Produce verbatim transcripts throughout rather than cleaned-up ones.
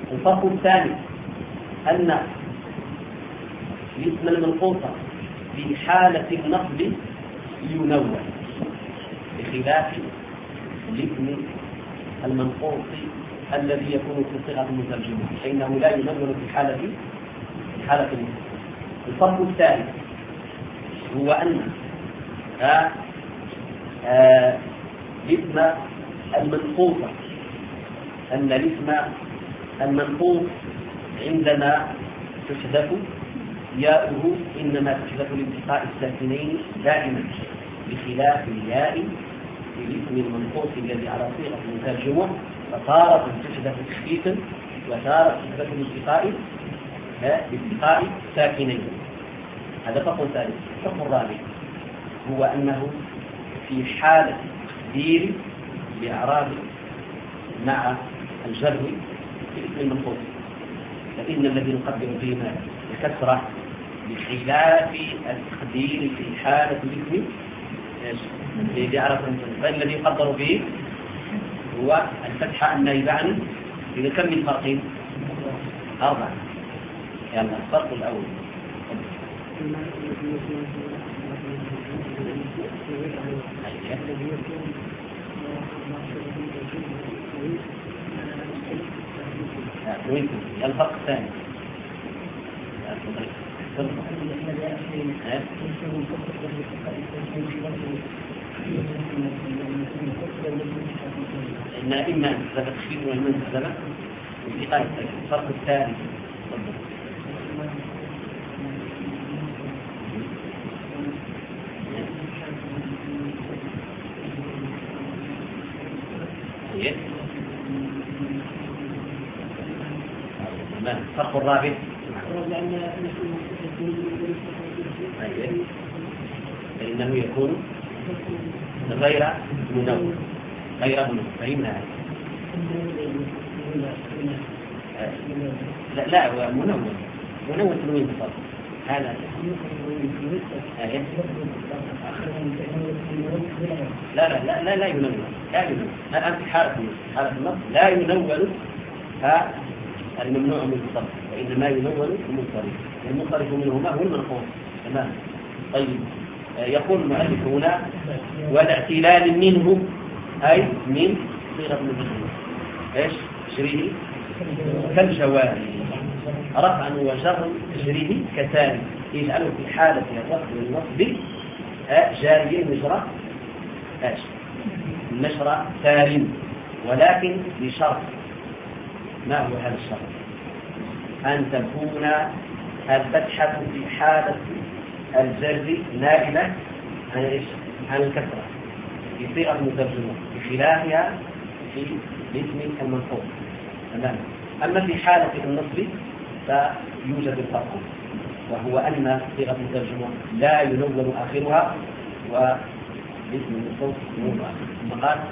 الفرق الثاني أن الاسم المنقوص في حالة النصب ينون، بخلاف الاسم المنقوص الذي يكون في صيغة المترجمة فإنه لا ينون في حالة في حالة النصب. الفرق الثالث هو أن الاسم المنقوص أن الاسم المنقوص عندما تحذف ياؤه إنما تحذف لالتقاء الساكنين دائما، بخلاف الياء في الاسم المنقوص الذي على صيغة المترجمة فتارة تحذف تخفيفا وتارة تحذف لالتقاء لالتقاء ساكنين. هذا فرق ثالث. الفرق الرابع هو أنه في حالة تقدير الإعراب مع الجر في الاسم المنقوص فإن الذي نقدر فيه ما الكسرة، بخلاف التقدير في حالة الاسم الإعراب فالذي يقدر فيه هو الفتحة النائبة عنه. إذا كم من فرقين؟ أربعة. يعني الفرق الأول وين الفرق الثاني؟ إن إما أن تحذف تخفيف وإما أن تحذف التقاء. الفرق الثاني الفرق الرابع فإنه يكون غير منون غير منون فهمنا. لا لا هو منون منون تنوين بالضبط. هذا لا لا لا لا لا ينون لا ينون. الآن في حالة حالة النص لا ينون الممنوع من الصرف وإنما ينون المنصرف. المنصرف منهما هو المنقوص. تمام. طيب يقول المؤلف هنا والاعتلال منه أي من صيغة المجرد ايش تجريه كالجواري رفعا وجرا تجريه كتالي يجعله في حالة الرفع والنصب جاريا مجرى ايش مجرى تال، ولكن بشرط. ما هو هذا الشرط؟ أن تكون الفتحة في حالة الجر نائبة عن ايش عن الكسرة في صيغة المترجمة بخلافها في الاسم المنقوص. تمام. أما في حالة النصب فيوجد الفرق، وهو أن صيغة المترجمة لا ينون آخرها والاسم المنقوص ينون آخرها. ثم قال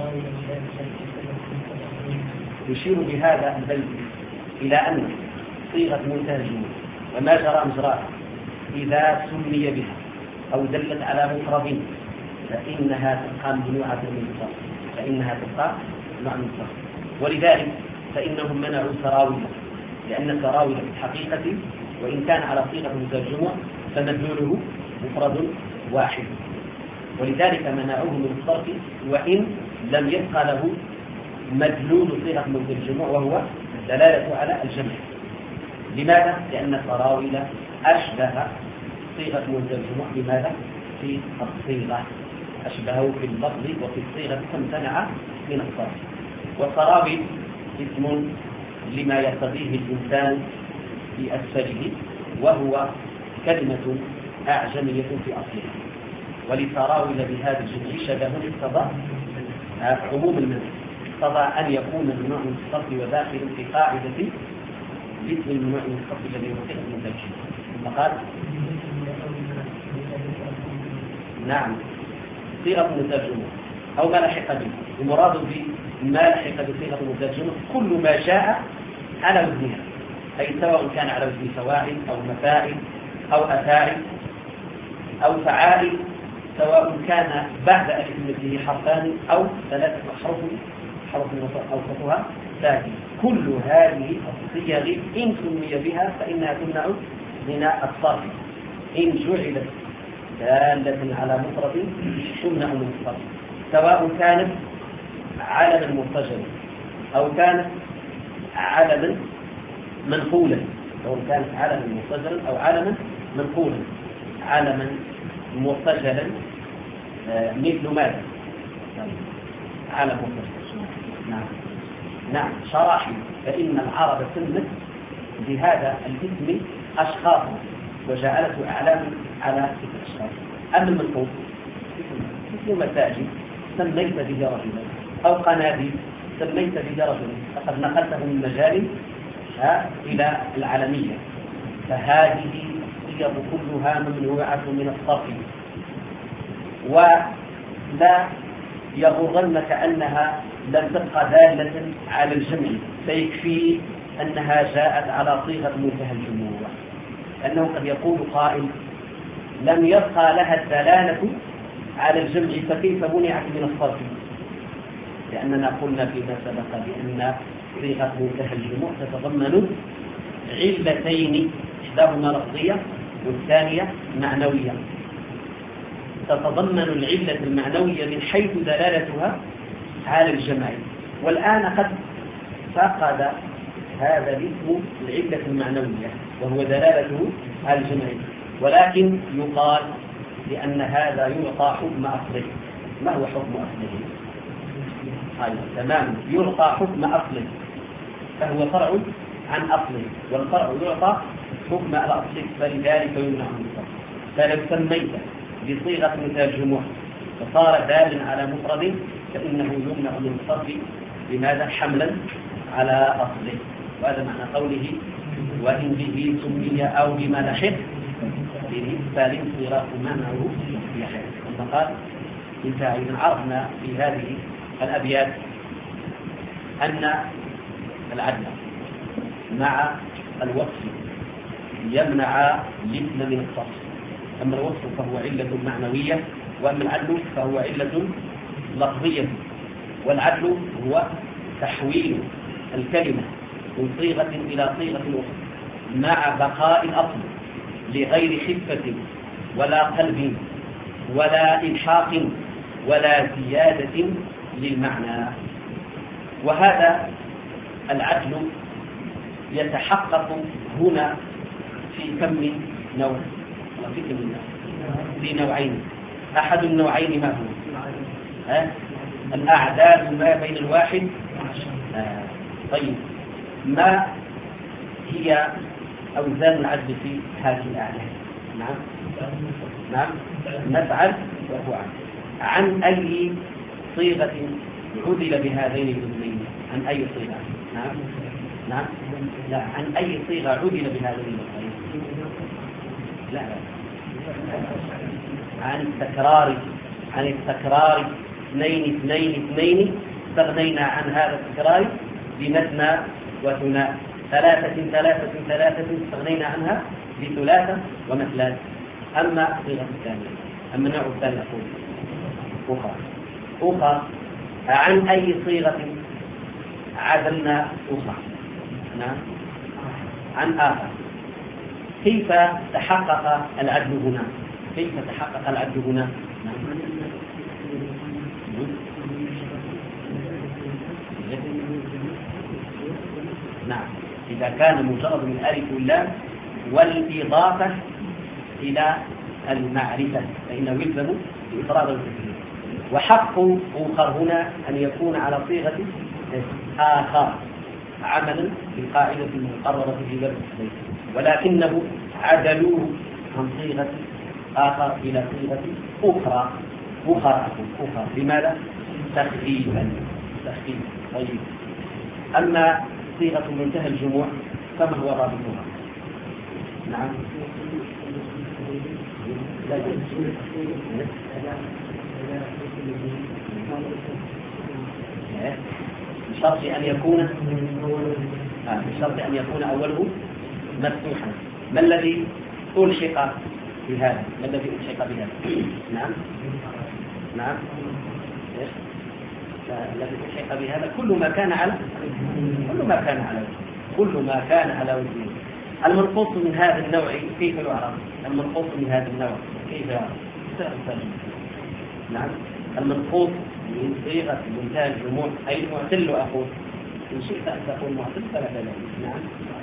يشير بهذا البيت إلى أن صيغة المترجمة وما جرى مجراها إذا سمي بها أو دلت على مفرد فإنها تبقى ممنوعة من الصرف فإنها تبقى ممنوعة من الصرف. ولذلك فإنهم منعوا السراويل، لأن السراويل في الحقيقة وإن كان على صيغة المترجمة فمدلوله مفرد واحد، ولذلك منعوه من الصرف وإن لم يبقى له مدلول صيغة المترجمة وهو الدلالة على الجمع. لماذا؟ لأن السراويل أشبه صيغة المترجمة بماذا؟ في الصيغة أشبهه في اللفظ وفي الصيغة فامتنع من الصرف. والسراويل اسم لما يرتضيه الإنسان في أسفله وهو كلمة أعجمية في أصلها، ولسراويل بهذا الجمع شبه اقتضى عموم المنع، اقتضى أن يكون ممنوع من الصرف وداخل في قاعدة الاسم الممنوع من الصرف الذي هو صيغة المترجمة. فقال نعم صيغة المترجمة أو ما لحق به. المراد بما لحق بصيغة المترجمة كل ما جاء على وزنها، أي سواء كان على وزن فواعل أو مفاعل أو أفاعل أو فعائل، سواء كان بعد ألف مثله حرفان أو ثلاثة أحرف حرف أوسطها ساكن كل هذه الصيغ إن سمي بها فإنها تمنع من الصرف. إن جعلت دالة على مفرد تمنع من الصرف، سواء كانت علما مرتجلا أو كانت علما منقولا، سواء كانت علما مرتجلا أو علما منقولا. علما مرتجلا مثل ماذا؟ علم مرتجل. نعم نعم شراحي، فإن العرب سمت بهذا الاسم أشخاصا وجعلته أعلاما على تلك الأشخاص. أما المنقول مثل مساجد سميت به رجلا، أو قناديل سميت به رجلا، فقد نقلته من مجال إلى العالمية. فهذه الصيغ كلها ممنوعة من الصرف، ولا يغرنك أنها لم تبقى دالة على الجمع، فيكفي أنها جاءت على صيغة منتهى الجموع. لأنه قد يقول قائل لم يبقى لها الدلالة على الجمع فكيف منعت من الصرف؟ لأننا قلنا فيما سبق بأن صيغة منتهى الجموع تتضمن علتين، إحداهما لفظية والثانية معنوية. تتضمن العلة المعنوية من حيث دلالتها على الجمع، والآن قد فقد هذا الاسم العلة المعنوية وهو دلالته على الجمع، ولكن يقال لأن هذا يعطى حكم أصله. ما هو حكم أصله؟ أيوة تمام، يعطى حكم أصله، فهو فرع عن أصله، والفرع يعطى حكم الأصل، فلذلك يمنع من الصرف. فلو سميت بصيغة منتهى الجموع فصار دال على مفرد فإنه يمنع من الصرف. لماذا؟ حملا على أصله. وهذا معنى قوله وإن به سمي أو بما لحق بمثال صراط منعه يحق. ثم قال انتهى. إذن عرفنا في هذه الأبيات أن العدل مع الوصف يمنع الاسم من الصرف. أما الوصف فهو علة معنوية، وأما العدل فهو علة لفظية. والعدل هو تحويل الكلمة من صيغة إلى صيغة أخرى مع بقاء الأصل لغير خفة ولا قلب ولا إلحاق ولا زيادة للمعنى. وهذا العدل يتحقق هنا في كم من نوع؟ في نوعين. أحد النوعين ما هو؟ ها؟ الأعداد ما بين الواحد. آه. طيب ما هي أوزان العدل في هذه الأعداد؟ نعم نعم نفعل وفعل. عن أي صيغة عدل بهذين الوزنين؟ عن أي صيغة؟ نعم نعم لا عن أي صيغة عدل بهذين الوزنين؟ لا عن التكرار. عن التكرار اثنين اثنين اثنين استغنينا عن هذا التكرار بمثنى وثناء. ثلاثة ثلاثة ثلاثة استغنينا عنها بثلاثة ومثلات. أما الصيغة الثانية، أما النوع الثاني أقول أخرى أخرى عن أي صيغة عدلنا أخرى؟ نعم عن آخر. كيف تحقق العدل هنا؟ كيف تحقق العدل هنا؟ نعم إذا كان مجرد من ألف واللام والإضافة إلى المعرفة فإنه يلزم بإفراد والتكرير. وحق آخر هنا أن يكون على صيغة آخر عملا بالقاعدة المقررة في باب التسليم، ولكنه عدلوه عن صيغة آخر إلى صيغة أخرى أخرى أخرى. لماذا؟ تخفيفا تخفيفا. طيب أما صيغة منتهى الجموع فما هو رابطها؟ نعم بشرط أن يكون بشرط أن يكون أوله مفتوحا. ما الذي ألحق بهذا؟ ما الذي ألحق بهذا؟ نعم نعم الذي ألحق بهذا كل ما كان على كل ما كان على كل ما كان على وجهه. المنقوص من هذا النوع كيف يعرف؟ المنقوص من هذا النوع كيف يعرف؟ نعم، المنقوص من صيغة منتهى الجموع أي المعتل أقول، إن شئت أن تقول معتل فلا بأس. نعم،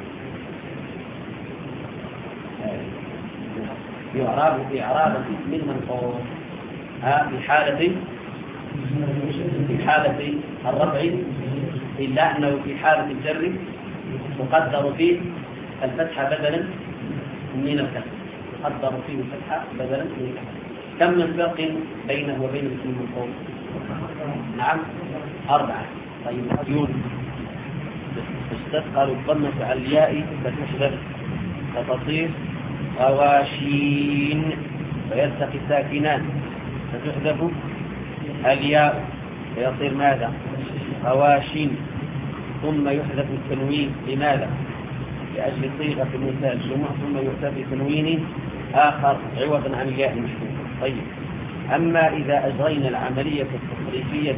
يعرب في إعراب من منقوص في حالة في حالة الرفع، إلا أنه في حالة الجر تقدر فيه الفتحة بدلا من الكسر، تقدر فيه الفتحة بدلا من الكسر. كم من فرق بينه وبين الاسم المنقوص؟ نعم، أربعة. طيب، يون تستثقل الضمة على الياء فتحذف فتصير غواشين، ويلتقي ساكنان فتحذف الياء فيصير ماذا؟ غواشين. ثم يحذف التنوين، لماذا؟ لأجل صيغة منتهى الجموع، ثم يحذف تنوين آخر عوضا عن الياء المشهور. طيب، أما إذا أجرينا العملية التصريفية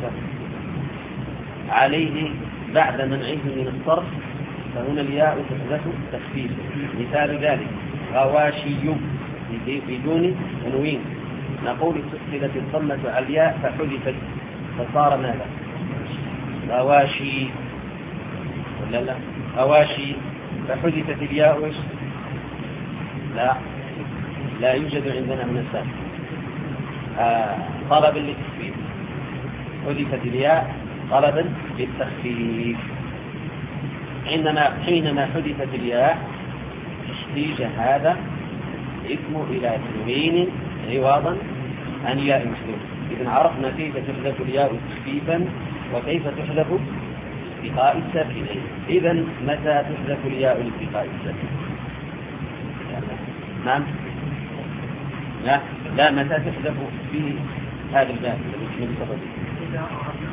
عليه بعد منعه من الصرف فهنا الياء تحذف تخفيف. مثال ذلك غواشي بدون تنوين، نقول استثقلت الضمة على الياء فحذفت فصار ماذا؟ غواشي، ولا لا؟ غواشي فحذفت الياء وش؟ لا لا يوجد عندنا من السابق آه طلبا للتخفيف، حذفت الياء طلبا للتخفيف. عندما حينما حذفت الياء احتيج هذا اسم إلى تنوين عوضا عن ياء مشهور. إذن عرفنا كيف تحذف الياء تخفيفا وكيف تحذف التقاء الساكنين. إذن متى تحذف الياء لالتقاء الساكنين؟ نعم، لا لا متى تحذف في هذا الباب من سببه؟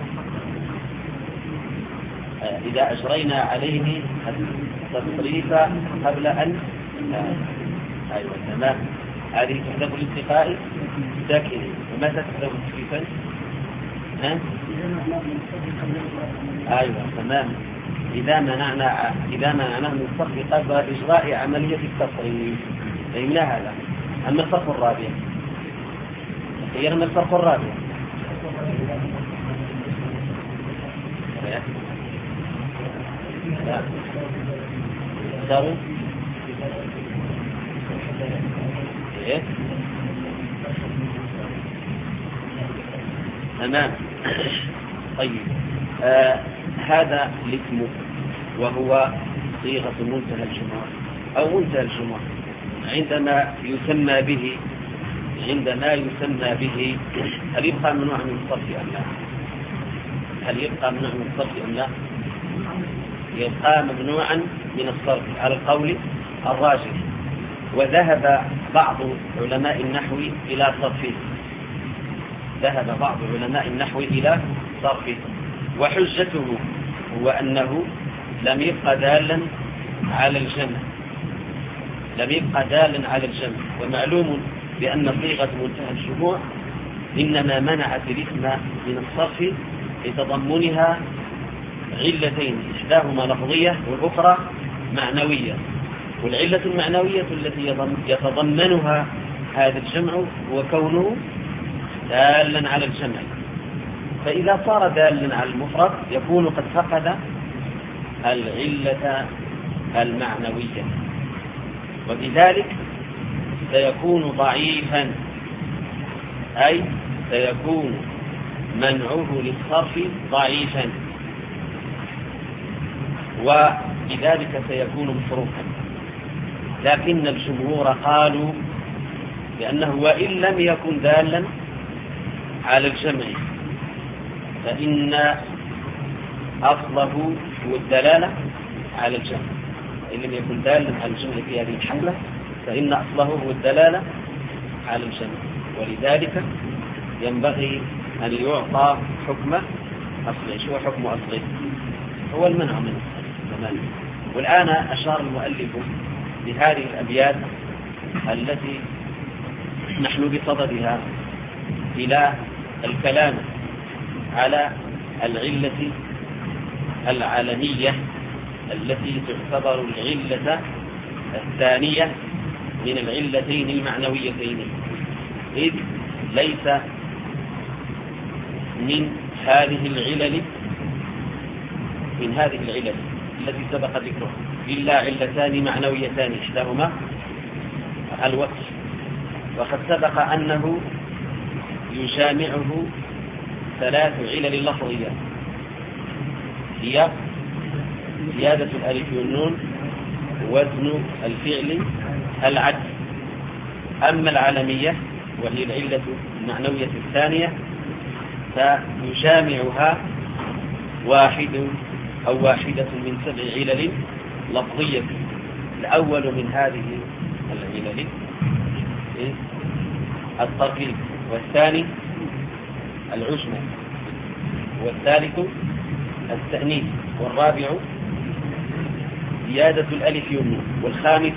إذا أجرينا عليه التصريف قبل أن أيوة تمام، هذه تحذف الالتقاء الساكنين. ومتى تحذف تخفيفا؟ ها؟ أيوة تمام، إذا منعنا إذا منعناه من الصرف قبل إجراء عملية التصريف فهمنا هذا. أما الصرف الرابع، تخيرنا الصرف الرابع لا ساروا إيه تمام. طيب، آه هذا الاسم وهو صيغة منتهى الجموع أو منتهى الجموع. عندما يسمى به عندما يسمى به هل يبقى ممنوع من الصرف أم لا؟ هل يبقى ممنوع من الصرف أم لا؟ يبقى ممنوعا من الصرف على القول الراجح. وذهب بعض علماء النحو إلى صرفه ذهب بعض علماء النحو إلى صرفه وحجته هو أنه لم يبقى دالا على الجمع لم يبقى دالا على الجمع ومعلوم بأن صيغة منتهى الجموع إنما منعت الاسم من الصرف لتضمنها علتين، إحداهما لفظية والأخرى معنوية. والعلة المعنوية التي يتضمنها هذا الجمع هو كونه دالا على الجمع، فإذا صار دالا على المفرد يكون قد فقد العلة المعنوية، وبذلك سيكون ضعيفا، أي سيكون منعه للصرف ضعيفا، وبذلك سيكون مفروقا. لكن الجمهور قالوا بأنه وإن لم يكن دالا على الجمع فإن أصله هو الدلالة على الجمع. إن لم يكن دالا على الجمع في هذه الحالة فإن أصله هو الدلالة على الجمع، ولذلك ينبغي أن يعطى حكم أصله. شو حكم أصله؟ هو المنع منه. والآن أشار المؤلف بهذه الأبيات التي نحن بصددها إلى الكلام على العلة العالمية التي تعتبر العلة الثانية من العلتين المعنويتين، إذ ليس من هذه العلل من هذه العلل التي سبق ذكرها إلا علتان معنويتان، إحداهما الوصف، وقد سبق أنه يجامعه ثلاث علل لفظية هي زيادة الألف والنون، وزن الفعل، العدل. أما العالمية وهي العلة المعنوية الثانية فيجامعها واحد أو واحدة من سبع علل لفظية. الأول من هذه العلل التركيب، والثاني العجمة، والثالث التأنيث، والرابع زيادة الألف والنون، والخامس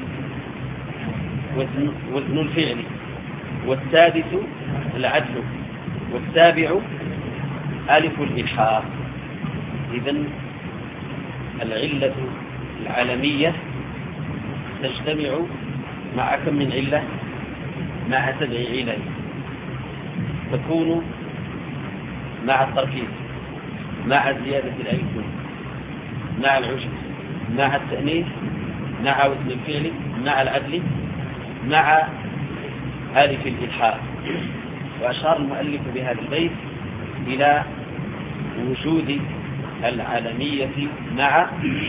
وزن, وزن الفعل، والسادس العدل، والسابع ألف الإلحاق. إذن العلة العالمية تجتمع مع كم من علة؟ مع سبع علل، تكون مع التركيب، مع زيادة الألف، مع العجم، مع التأنيث، مع وزن الفعل، مع العدل، مع ألف الإلحاق. وأشار المؤلف بهذا البيت إلى وجود العالمية مع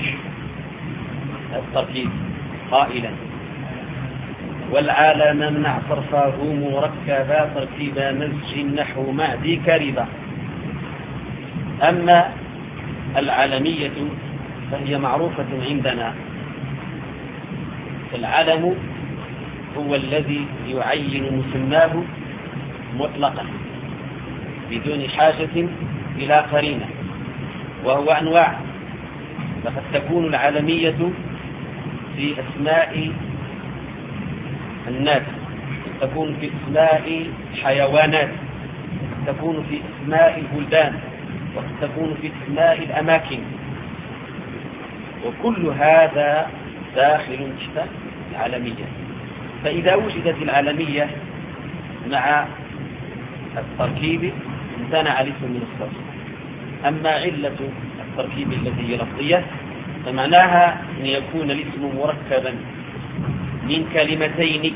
التركيب قائلا: والعالم منع صرفه مركبا تركيبا مزج نحو مع ذي كربا. أما العالمية فهي معروفة عندنا، فالعلم هو الذي يعين مسماه مطلقا بدون حاجة إلى قرينة، وهو أنواع، فقد تكون العالمية في أسماء الناس، تكون في أسماء الحيوانات، تكون في أسماء البلدان، وتكون في أسماء الأماكن، وكل هذا داخل تحت العالمية. فإذا وجدت العالمية مع التركيب امتنع الاسم من الصرف. أما علة التركيب التي هي لفظية فمعناها أن يكون الاسم مركبا من كلمتين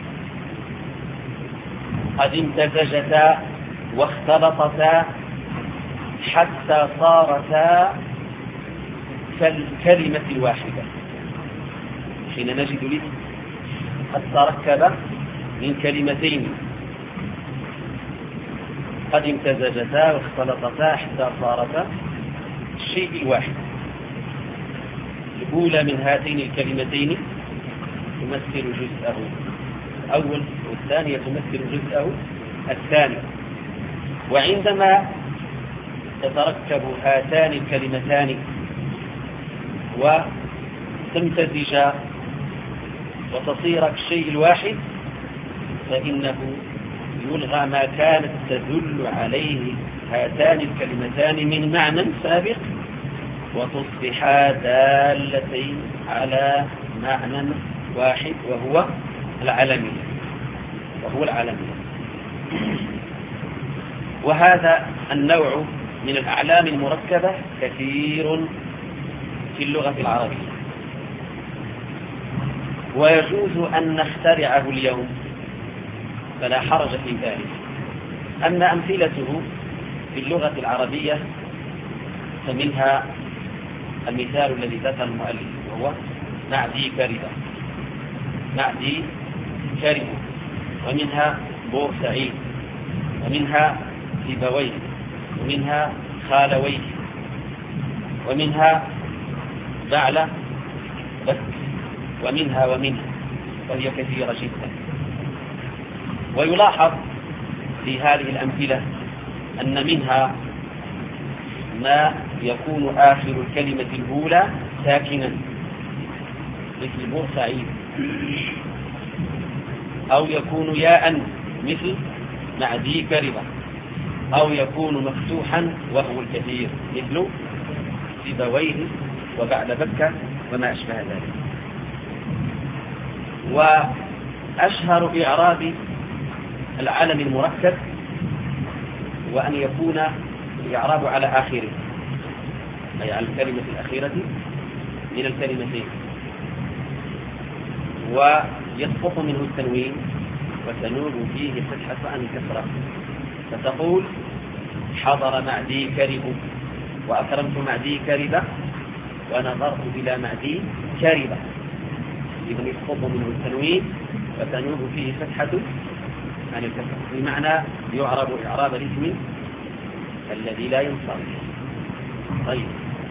قد امتزجتا واختلطتا حتى صارتا كالكلمة الواحدة. حين نجد الاسم قد تركب من كلمتين قد امتزجتا واختلطتا حتى صارتا الشيء الواحد. الأولى من هاتين الكلمتين تمثل جزءه الأول، والثانية تمثل جزءه الثاني. وعندما تتركب هاتان الكلمتان وتمتزجا وتصير كالشيء الواحد فإنه يلغى ما كانت تدل عليه هاتان الكلمتان من معنى سابق وتصبحا دالتين على معنى واحد وهو العالمية وهو العالمية. وهذا النوع من الأعلام المركبة كثير في اللغة العربية، ويجوز أن نخترعه اليوم فلا حرج في ذلك. أما أمثلته في اللغة العربية فمنها المثال الذي ذكر المؤلف وهو معدي كربة، معدي كربة، ومنها بورسعيد، ومنها سيبويه، ومنها خالويه، ومنها بعلة بس، ومنها ومنها، وهي كثيرة جدا. ويلاحظ في هذه الأمثلة أن منها ما يكون آخر الكلمة الأولى ساكنا مثل بورسعيد، أو يكون ياء مثل معدي كربة، أو يكون مفتوحا وهو الكثير مثل سيبويه وبعد بكة وما أشبه ذلك. وأشهر إعراب العلم المركب وأن يكون الإعراب على آخره، أي على الكلمة الأخيرة من الكلمتين، ويسقط منه التنوين وتنوب فيه الفتحة عن الكسرة، فتقول حضر معدي كرب وأكرمت معدي كربة ونظرت إلى معدي كربة، إذن يسقط منه التنوين وتنوب فيه فتحة عن الكسرة، بمعنى يعرب إعراب الاسم الذي لا ينصرف. طيب،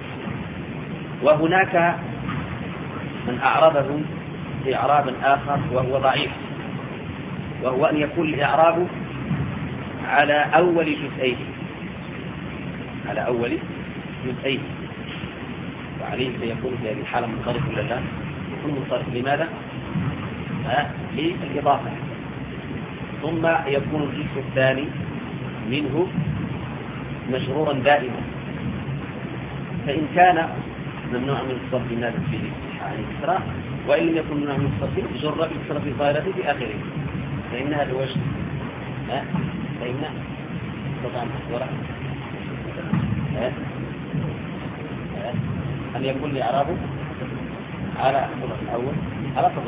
وهناك من أعربه إعرابا آخر وهو ضعيف، وهو أن يكون الإعراب على أول جزئين على أول جزئين وعليه سيكون في هذه الحالة منصرف ولا لا؟ يكون منصرف. لماذا؟ آه للإضافة. ثم يكون الجزء الثاني منه مجرورا دائما، فإن كان ممنوع من الصرف نازل فيه عن الكسرة، وإن لم يكن ممنوع من الصرف جر بالكسرة في ظاهرته في آخره، فإن هذا وجه ها فإن طبعا وراء ها أن يكون لإعرابه على الصدر الأول على صدر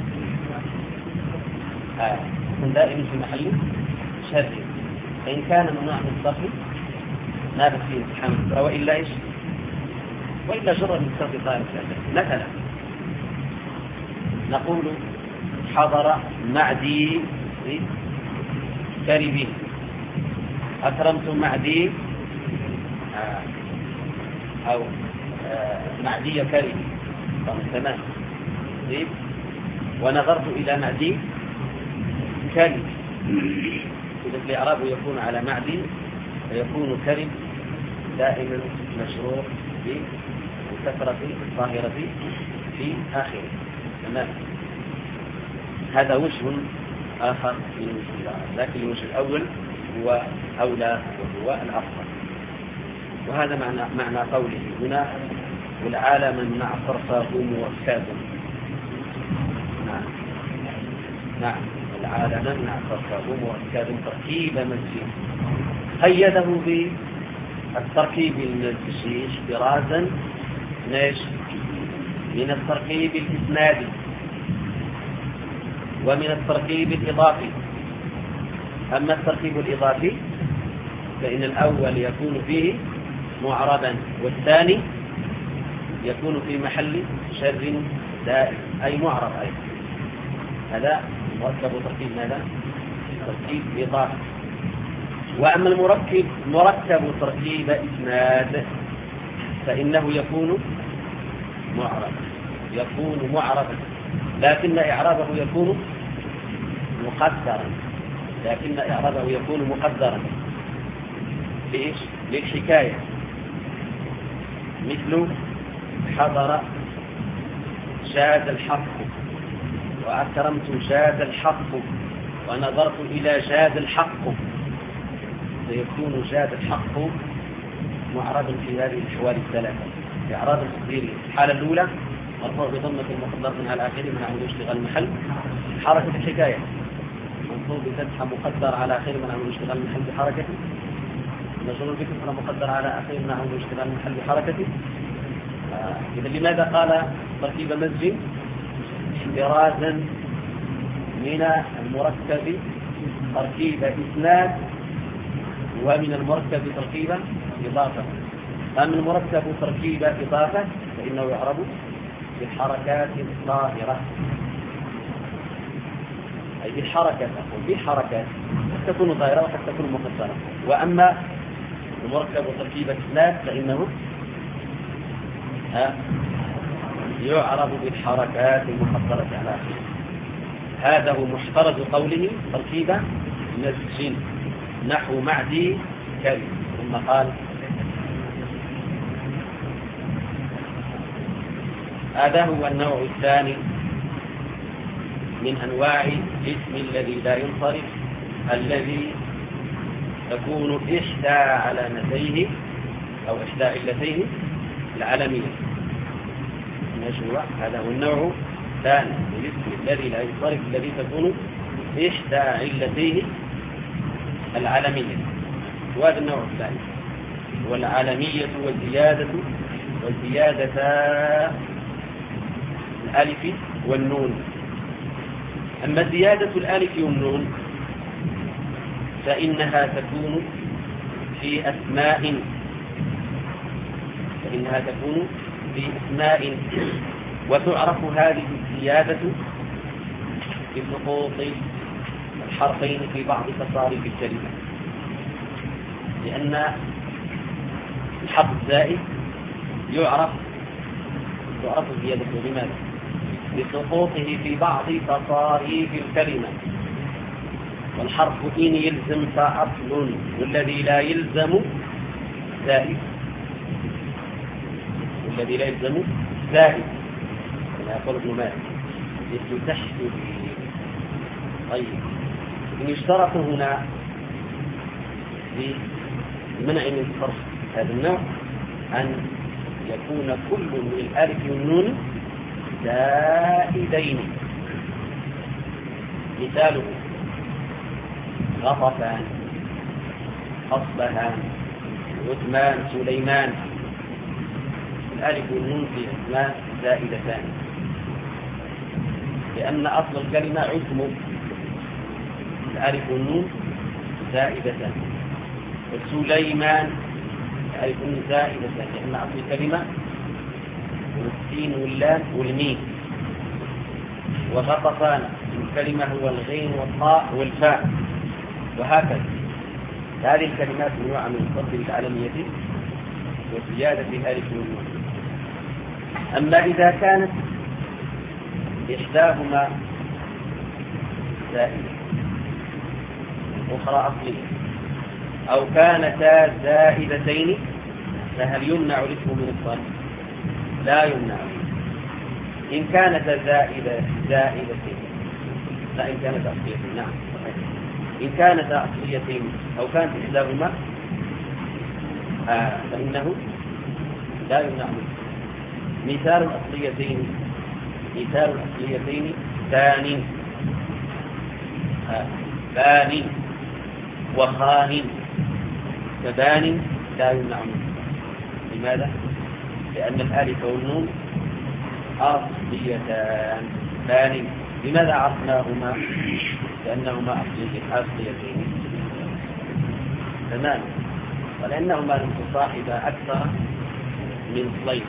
ها من دائم في محل شر، فإن كان ممنوع من الصرف نابت فيه امتحان الكسرة، وإلا إيش؟ وإلا جر بالكسرة في ظاهرته. مثلا نقول حضر معدي كربي، أكرمت معدي أو معدي كربي تمام، ونظرت إلى معدي كرب، إذا الإعراب يكون على معدي ويكون كرب دائما مشروع بالكسرة الظاهرة في آخره. تمام، هذا وجه آخر من وجه الإعراب، لكن الوجه الأول هو أولى وهو الأفضل. وهذا معنى معنى قوله هنا والعالم مع صرفه مركب. نعم نعم العالم مع صرفه مركب تركيب مزجي، قيده بالتركيب المزجي احترازا من التركيب الإسنادي ومن التركيب الإضافي. أما التركيب الإضافي فإن الأول يكون فيه معربا والثاني يكون في محل شر دائم أي معرب أيضا. هذا مركب تركيب ماذا؟ تركيب إضافي. وأما المركب مركب تركيب إسناد فإنه يكون معرب يكون معربا لكن إعرابه يكون مقدرا لكن إعرابه يكون مقدرا لإيش؟ للحكاية، مثل حضر جاد الحق وأكرمت جاد الحق ونظرت إلى جاد الحق، سيكون جاد الحق معربا في هذه الأحوال الثلاثة. إعراب التقديري الحالة الأولى مرفوع بضمة المقدرة على آخره من عمود اشتغال المحل، حركة الحكاية منصوب بفتحة مقدر على آخره من عمود اشتغال المحل بحركته، مجرور بكسرة مقدر على آخره من عمود اشتغال المحل بحركته. آه. إذا لماذا قال تركيب مزج؟ احترازا من المركب تركيب إسناد ومن المركب تركيب إضافة. أما المركب تركيب إضافة فإنه يعرب بالحركات الظاهرة، أي بالحركة أو بالحركات قد تكون ظاهرة وقد تكون مقدرة. وأما المركب تركيب إسناد فإنه يعرب بالحركات المقدرة على آخره. هذا هو محترز قوله تركيب مزج نحو معدي كريم. ثم قال هذا هو النوع الثاني من أنواع الاسم الذي لا ينصرف، الذي تكون إحدى علامتيه أو إحدى علتيه العالمية. هذا هو النوع الثاني الاسم الذي لا ينصرف، الذي تكون إحدى علتيه العالمية. وهذا النوع الثاني والعالمية والزيادة والزيادة الألف والنون. أما زيادة الألف والنون فإنها تكون في أسماء فإنها تكون في أسماء وتعرف هذه الزيادة بسقوط الحرفين في بعض تصاريف الكلمة، لأن الحرف الزائد يعرف تعرف زيادته. لماذا؟ بسقوطه في بعض تصاريف الكلمة. والحرف إن يلزم فأصل، والذي لا يلزم زائد، والذي لا يلزم زائد كما يقول ابن مالك مثل تحت. طيب إن يشترط هنا لمنع من صرف هذا النوع أن يكون كل من الألف والنون زائدين. مثاله غطفان، أصبهان، عثمان، سليمان. الألف والنون في أسماء زائدتان، لأن أصل الكلمة عثم، الألف والنون زائدتان. وسليمان الألف والنون زائدتان لأن أصل الكلمة والسين واللام والميم. وغطفان الكلمة هو الغين والطاء والفاء، وهكذا. هذه الكلمات نوع من الصرف العالمية وزيادة الألف والنون. أما إذا كانت إحداهما زائدة أخرى أصلية، أو كانتا زائدتين، فهل يمنع الاسم من الصرف؟ لا يمنع. إن كانتا زائدة زائدتين لا، إن كانت أصليتين نعم. إن كانت أصليتين أو كانت إحداهما آه فإنه لا يمنع منه. مثال الأصليتين مثال الأصليتين ثانٍ آه بان وخان، فبان لا يمنع منه. لماذا؟ لأن الألف والنون أصليتان. بان لماذا عرفناهما؟ لأنهما أصليتين تمام، ولأنهما لم تصاحب أكثر من صليب.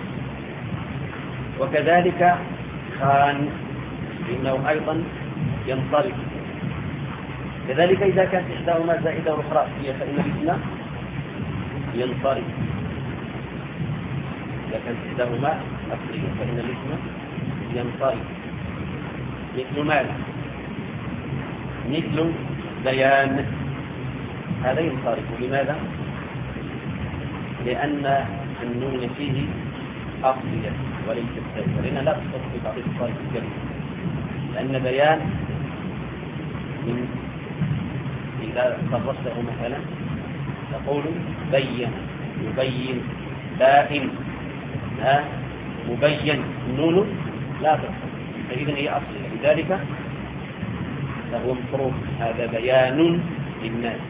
وكذلك خان إنه أيضا ينصرف. كذلك إذا كانت إحداهما زائدة والأخرى أصلية فإن الاسم ينصرف. إذا كانت إحداهما أصلية فإن الاسم ينصرف. مثل ماذا؟ مثل بيان، هذا ينصرف. لماذا؟ لأن النون فيه أصلية وليست زائدة، لأنها لا تصرف في بعض التصاريف الكلمة. لأن بيان من إذا صرفته مثلا تقول بين، يبين، بائن، ها مبين، النون لا تصرف، فإذن هي أصلية. لذلك فهو مصروف. هذا بيان للناس.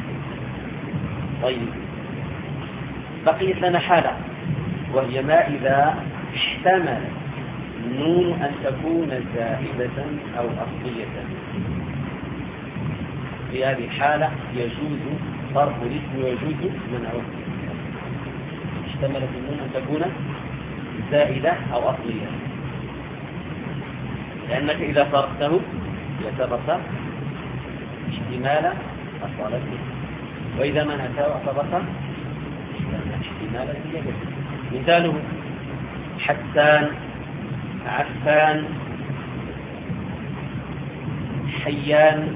طيب بقيت لنا حالة، وهي ما إذا احتمل النون أن تكون زائدة أو أصلية. في هذه الحالة يجوز صرف الاسم ويجوز منعه. احتملت النون أن تكون زائدة أو أصلية، لأنك إذا صرفته يتبقى احتمال أصالته، وإذا منعته اعتبر احتمال زيادته. مثاله حسان، عفان، حيان،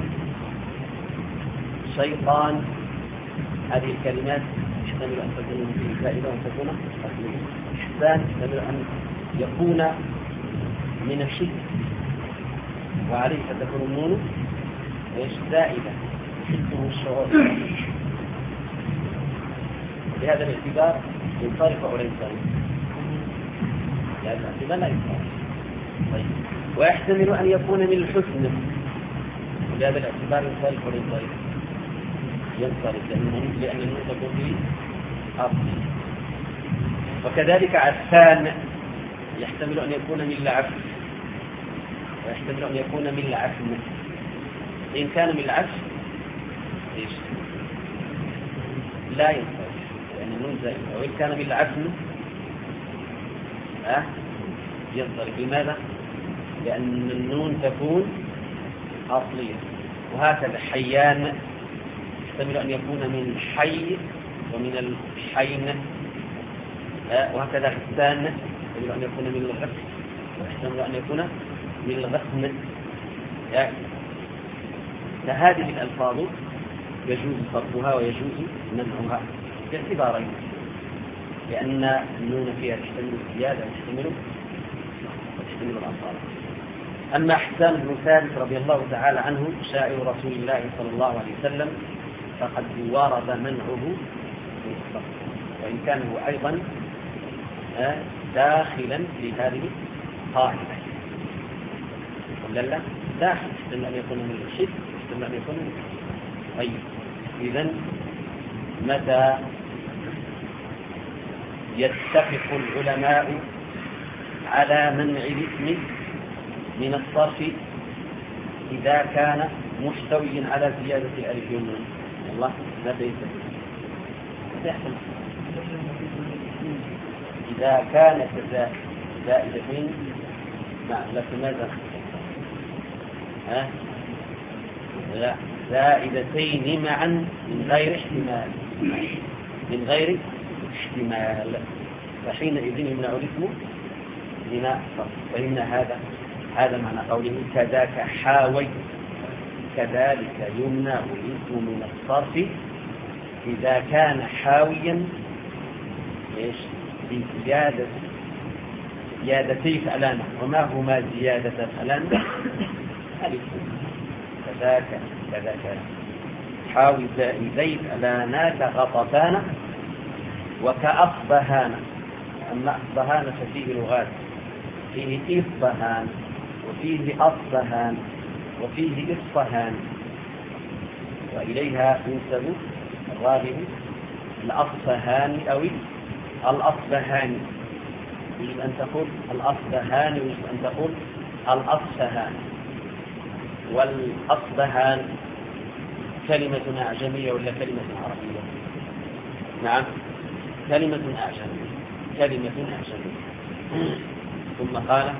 شيطان. هذه الكلمات يحتمل أن تكون فيه زائدة وأن تكون أصلية. حسان يحتمل أن يكون من الشدة، وعليه فتكون النون زائدة، حده الشعور. بهذا الاعتبار ينصرف أو لا ينصرف؟ لهذا الاعتبار لا ينصرف. طيب. ويحتمل أن يكون من الحسن، بهذا الاعتبار ينصرف أو لا ينصرف؟ ينصرف لأن النون تكون به أصل. وكذلك عفان يحتمل أن يكون من العفن، ويحتمل أن يكون من العفن. إن كان من العفن إيش؟ لا ينصرف لأن النون زائدة. وإن كان من العفن أه؟ ينصرف. لماذا؟ لأن النون تكون أصلية. وهكذا حيان يحتمل أن يكون من الحي ومن الحين. أه؟ وهكذا غسان يحتمل أن يكون من الغسل ويحتمل أن يكون من الغسن. يعني فهذه الألفاظ يجوز صرفها ويجوز منعها باعتبارين، لأن النون فيها تحتمل الزيادة وتحتمل وتحتمل الأصالة. أما حسان بن ثابت رضي الله تعالى عنه شاعر رسول الله صلى الله عليه وسلم فقد ورد منعه في الصرف، وإن كان هو أيضا داخلا في هذه القاعدة. ولا لا داخل يحتمل أن يكون من الشد، يحتمل أن يكون من طيب. إذن متى يتفق العلماء على منع الاسم من الصرف إذا كان محتويا على زيادة الألف والنون؟ الله متى يتفق؟ متى يحتمل؟ إذا كانت زائدتين نعم. لكن ماذا؟ ها؟ لا زائدتين معا من غير احتمال، من غير احتمال، فحينئذ يمنع الاسم من الصرف. فهمنا هذا هذا معنى قوله كذاك حاوي. كذلك يمنع الاسم من الصرف إذا كان حاويا ايش؟ بزيادة زيادتي فعلان. وما هما زيادة فعلان؟ الاسم. كذاك كذاك حاوي زائدي فعلاناك غطفان وكأصبهان. أما أصبهان ففيه لغات، فيه إصبهان وفيه أصبهان وفيه إصفهان، وإليها ينسب الراغب الأصفهان أو الأصبهان. يجب أن تقول الأصبهان ويجب أن تقول الأصفهان. والأصبهان كلمة أعجمية ولا كلمة عربية؟ نعم كلمة أعجمية، كلمة أعجمية. ثم قال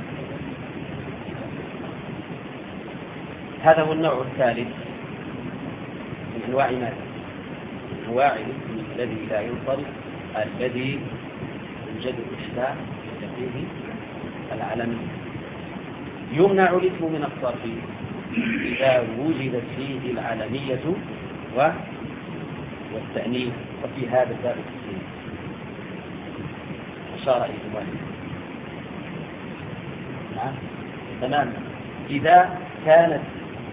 هذا هو النوع الثالث من أنواع ماذا؟ من أنواع الاسم الذي لا ينصرف، الذي يوجد الإشباع فيه العلمية. يمنع الاسم من الصرف إذا وجدت فيه العلمية والتأنيث. وفي هذا باب التفصيل أشار إلى واحد. نعم تمام. إذا كانت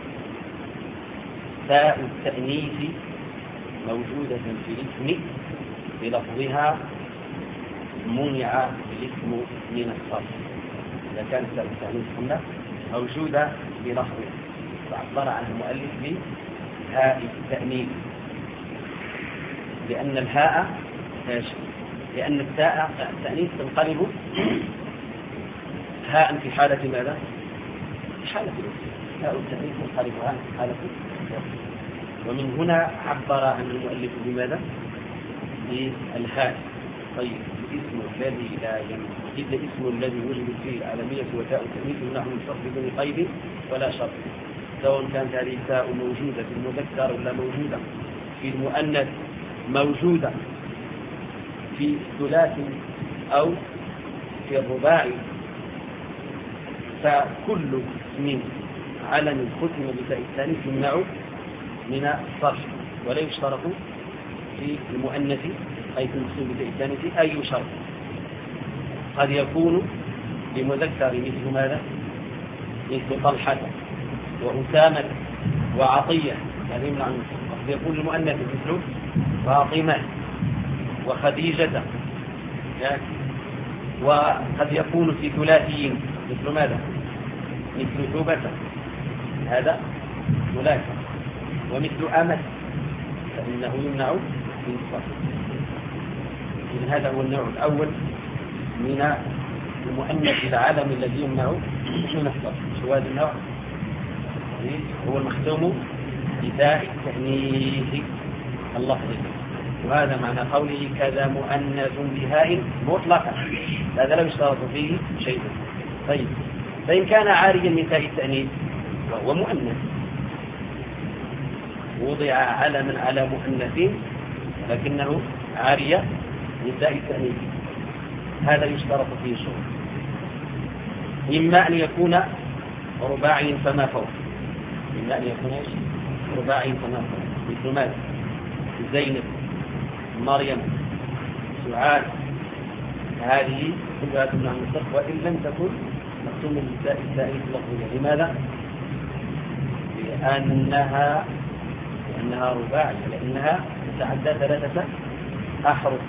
تاء التأنيث موجودة في الاسم بلفظها منع الاسم من الصرف. إذا كانت تاء التأنيث هنا موجودة بلفظها فعبر عن المؤلف بهاء التأنيث، لأن الهاء لأن التاء التأنيث تنقلب هاء في حالة ماذا؟ في حالة الاسم. هاء التأنيث تنقلب هاء في حالة الاسم. ومن هنا عبر عن المؤلف بماذا؟ بالهاء. طيب الاسم الذي لا يوجد الاسم الذي وجد فيه العلمية وتاء التأنيث يمنع من الصرف بدون قيد ولا شرط، سواء كانت هذه التاء موجودة في المذكر ولا موجودة في المؤنث، موجودة في الثلاث أو في الرباعي، فكل اسم علم ختم بتاء التأنيث يمنع من الصرف. ولا يشترط في المؤنث أي في المختوم بتاء التأنيث أي شرط. قد يكون لمذكر مثل ماذا؟ مثل طلحة وأسامة وعطية، هذا يمنع من الصرف. قد يكون لمؤنث مثل فاطمة وخديجة، وقد يكون في ثلاثي مثل ماذا؟ مثل توبة، هذا ثلاثي، ومثل أمة فإنه يمنع من الصرف. إذن هذا هو النوع الأول من المؤنث العالمي الذي يمنع من الصرف. شو هذا النوع؟ هو المختوم بتاء التأنيث اللفظي، وهذا معنى قوله كذا مؤنث بهاء مطلقا، هذا لا يشترط فيه شيء. طيب، فإن كان عاريا من تاء التأنيث وهو مؤنث، وضع علما على مؤنث لكنه عارية من تاء التأنيث، هذا يشترط فيه شروط. إما أن يكون رباعي فما فوق، إما أن يكون رباعي فما فوق، مثل ماذا؟ زينب، مريم، سعاد، هذه كلها تمنع من الصرف وإن لم تكن مختومة بالتاء التأنيث اللفظية. لماذا؟ لأنها لأنها رباعية، لأنها تتعدى ثلاثة أحرف.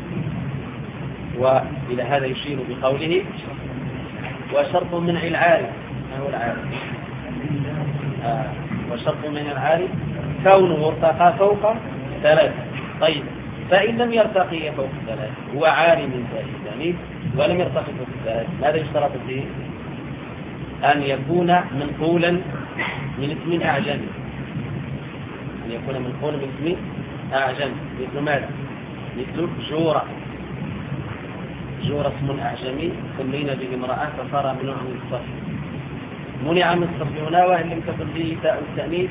وإلى هذا يشير بقوله وشرط منع العارف. ما هو العارف؟ آه. وشرط منع العارف كونه ارتقى فوق ثلاثة. طيب، فإن لم يرتقي فوق ثلاثة، هو عاري من تاء التأنيث ولم يرتقي فوق ثلاثة، ماذا يشترط فيه؟ أن يكون منقولا من اسم أعجمي، أن يكون منقولا من اسم أعجمي. مثل ماذا؟ مثل جورة. جورة اسم أعجمي سمينا به امرأة فصار منع من الصرف. منع من الصرف هنا وإن لم تكن به تاء التأنيث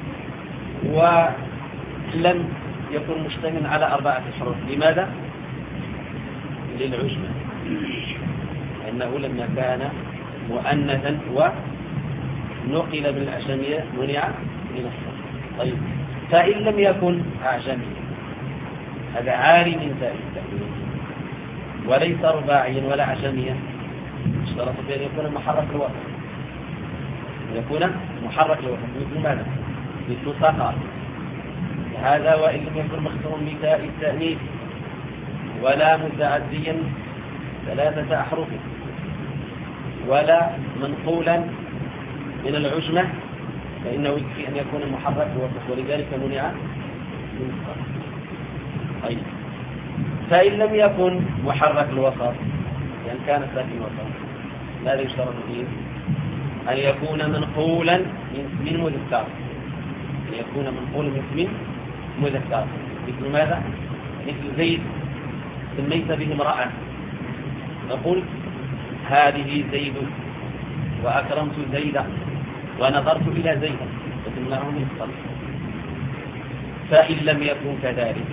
ولم يكون مشتمل على أربعة حروف. لماذا؟ للعجمة، لأنه لما كان مؤنثا ونقل من الأعجمية منع من الصرف. طيب، فإن لم يكن أعجمي، هذا عاري من تاء التأنيث وليس رباعيا ولا أعجميا، اشترط في أن يكون محرك الوسط، يكون محرك الوسط. مثل ماذا؟ مثل سقى، هذا وإن لم يكن مختوم بتاء التأنيث ولا متعديا ثلاثة أحرف ولا منقولا من العجمة، فإنه يكفي أن يكون محرك الوسط، ولذلك منع من الصرف. طيب، فإن لم يكن محرك الوسط، يعني كان ساكن الوسط، ماذا يشترط فيه؟ أن يكون منقولا من اسم مذكر، أن يكون منقولا من اسم مذكر. مثل ماذا؟ مثل زيد سميت به امرأة، نقول هذه زيد وأكرمت زيدا ونظرت إلى زيدا، فتمنعه من الصرف. فإن لم يكن كذلك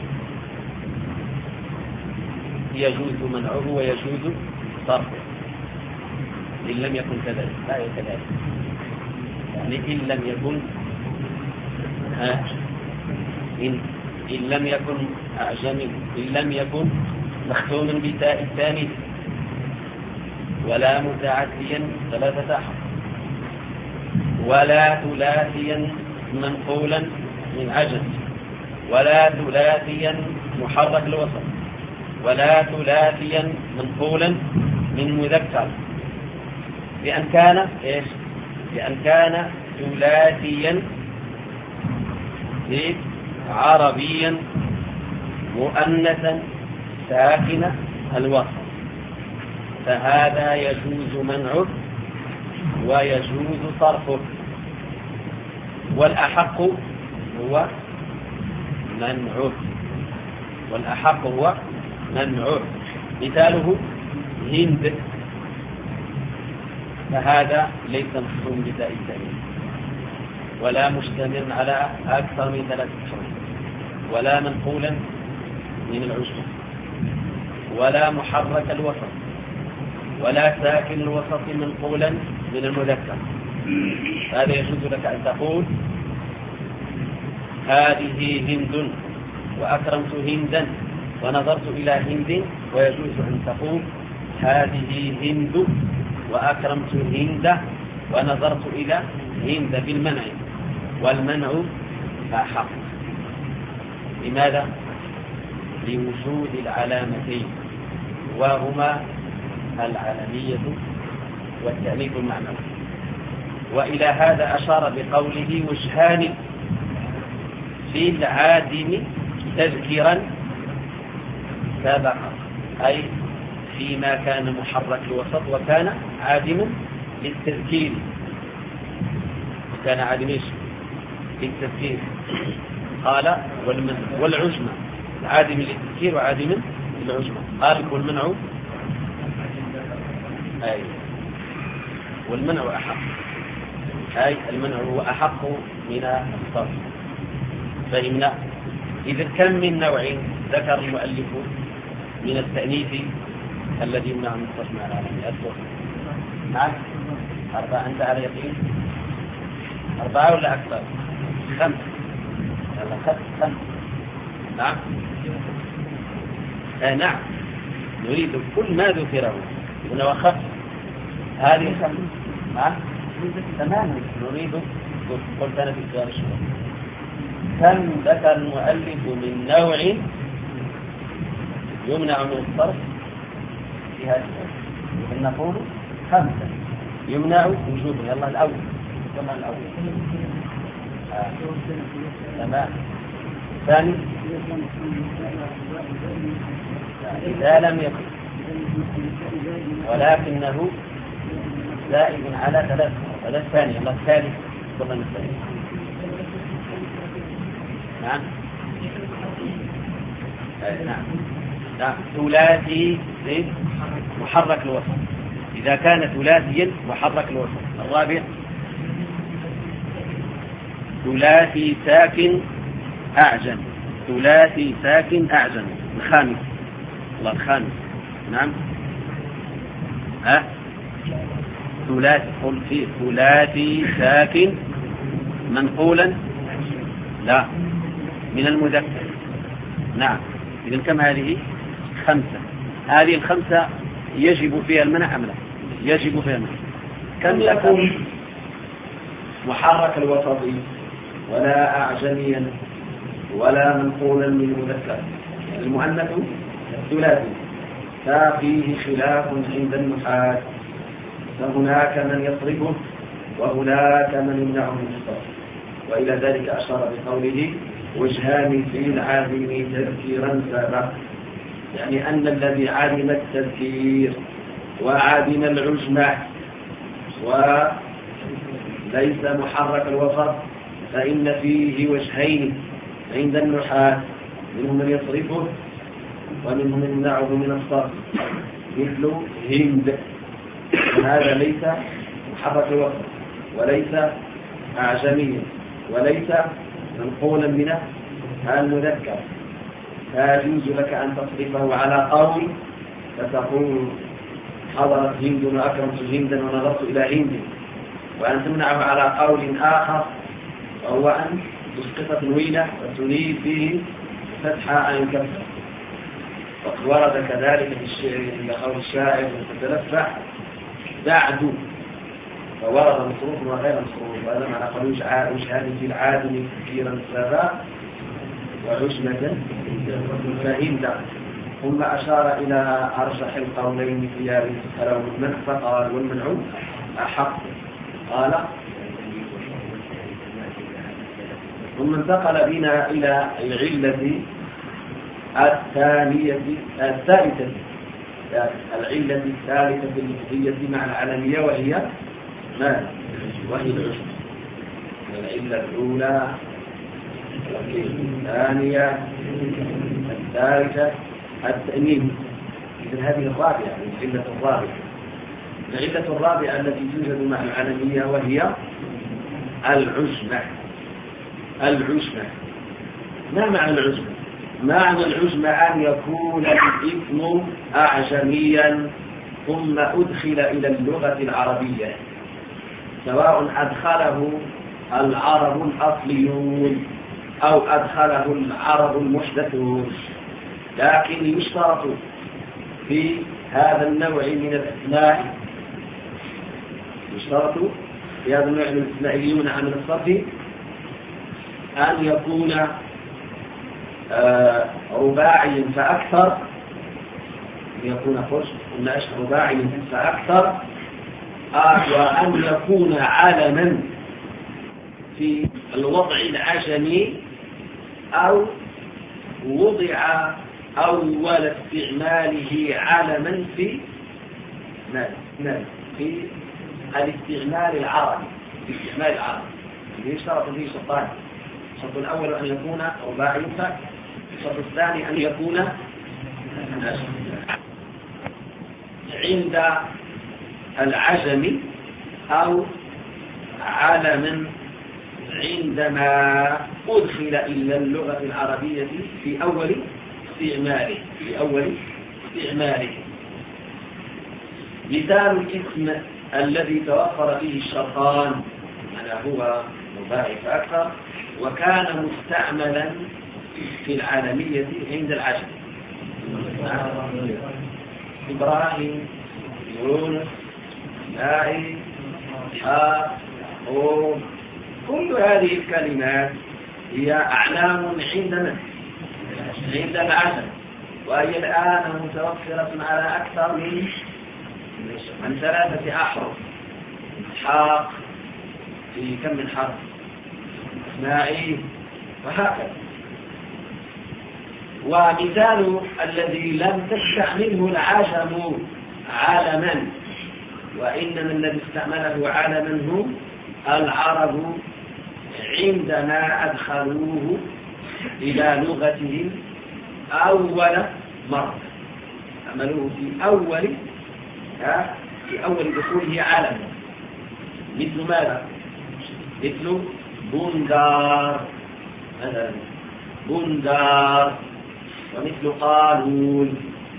يجوز منعه ويجوز صرفه. إن لم يكن كذلك، لا كذلك، يعني إن لم يكن آه إن, إن لم يكن أعجمي، إن لم يكن مختوما بتاء التانيث ولا متعديا ثلاثة أحرف ولا ثلاثيا منقولا من عجم ولا ثلاثيا محرك الوسط ولا ثلاثيا منقولا من مذكر، بأن كان إيش؟ بأن كان ثلاثيا عربيا مؤنثا ساكن الوسط، فهذا يجوز منعه ويجوز صرفه. والأحق هو منعه، والأحق هو منعه. مثاله هند، فهذا ليس مختوم بتاء التأنيث ولا مشتمل على أكثر من ثلاث حروف ولا منقولا من العجم ولا محرك الوسط ولا ساكن الوسط منقولا من المذكر. هذا يجوز لك أن تقول هذه هند وأكرمت هندا ونظرت إلى هند، ويجوز أن تقول هذه هند وأكرمت هند ونظرت إلى هند بالمنع، والمنع أحق. لماذا؟ لوجود العلامتين وهما العلمية والتأنيث المعنوي. وإلى هذا أشار بقوله وجهان في العادم تذكيرا سابقا، أي فيما كان محرك الوسط وكان عادما للتذكير، وكان عادم للتذكير. قال والعجمة عادم للتذكير وعادم للعجمة. قال والمنع أي والمنع أحق، أي المنع هو أحق من الصرف. فإن إذا كم من نوع ذكر المؤلف من التأنيث الذي يمنع من الصرف مع العالم؟ أذكر نعم أربعة. أنت على يقين أربعة ولا أكثر؟ خمسة. يلا خمسة. نعم آه نعم نريد كل ما ذكره هنا وخف هذه خمسة. نعم تماما نريد قلت أنا في السؤال الشهر كم ذكر المؤلف من نوع يمنع من الصرف في هذه الآية؟ نقول خمسة يمنع وجوبه. يلا الأول كما الأول آه. تمام. ثاني إذا لم يكن ولكنه زائد على ثلاث ثلاث ثانية. الله الثالث ثم الثالث. نعم آه. نعم نعم ثلاثي محرك الوسط إذا كان ثلاثيا محرك الوسط. الرابع ثلاثي ساكن أعجم. ثلاثي ساكن أعجم. الخامس الله الخامس نعم ها ثلاثي قل فيه ثلاثي ساكن منقولا لا من المذكر. نعم إذن كم هذه؟ خمسة. هذه الخمسة يجب فيها المنع أم لا؟ يجب فيها المنع. كم يكون محرك الوسط ولا أعجميا ولا منقولا من المذكر؟ المؤنث الثلاثي ففيه خلاف عند النحاة، فهناك من يصرفه وهناك من يمنعه من الصرف. وإلى ذلك أشار بقوله وجهان في العادم تذكيرا سابق، يعني أن الذي عادم التذكير وعادم العجمة وليس محرك الوسط فإن فيه وجهين عند النحاة، منهم من يصرفه ومنهم من يمنعه من الصرف، مثل هند، وهذا ليس محرك الوسط وليس أعجميا وليس منقولا من المذكر، فيجوز لك أن تصرفه على قول فتقول حضرت هند وأكرمت هندا ونظرت إلى هند، وأن تمنعه على قول آخر وهو أن تسقط تنوينه وتريد فيه فتح عن كفر. وقد ورد كذلك في الشعر إلى قول الشاعر تتلفح بعد، فورد مصروف وغير مصروف، وهذا معنى قول وجهان في العادم كثيرا سابا وعجمة فهند. ثم أشار إلى أرجح القولين في هذه الكلام والمنع فقال والمنع أحق. قال ثم انتقل بنا إلى العلة الثانية الثالثة العلة الثالثة اللفظية مع العلمية وهي ما؟ وهي العجمة. العلة الأولى الثانية الثالثة التأنيث. إذن هذه الرابعة العلة الرابعة. العلة الرابعة التي توجد مع العلمية وهي العجمة. العجمة ما معنى العجمة؟ معنى العجمة أن يكون الاسم أعجميا ثم أدخل إلى اللغة العربية، سواء أدخله العرب الأصليون أو أدخله العرب المحدثون، لكن يشترط في هذا النوع من الأسماء يشترط في هذا النوع من الأسماء يمنع من الصرف أن يكون آه رباعي فأكثر يكون فرش قلنا رباعي فأكثر آه وأن يكون علما في الوضع العجمي أو وضع أول استعماله علما في ماذا؟ في الاستعمال العربي في الاستعمال العربي يشترط فيه شرطان. الشرط الأول أن يكون رباعي فأكثر، الشرط الثاني أن يكون عند العجم أو علما عندما أدخل إلى اللغة العربية في أول استعماله في أول استعماله. مثال الاسم الذي توفر فيه الشرطان أنا هو رباعي فأكثر وكان مستعملا في العالمية عند العجم. إبراهيم، يونس، ماء، حاء، قوم، كل هذه الكلمات هي أعلام عند من؟ عند العجم، وهي الآن متوفرة على أكثر من من ثلاثة أحرف. حاق في كم من حرف؟ مائي وهكذا. ومثال الذي لم تستعمله العجم علما وإنما الذي استعمله علما هو العرب عندما أدخلوه إلى لغتهم أول مرة، عملوه في أول في أول دخوله علما. مثل ماذا؟ مثل بندار مثلا، بندار، ومثل قالون.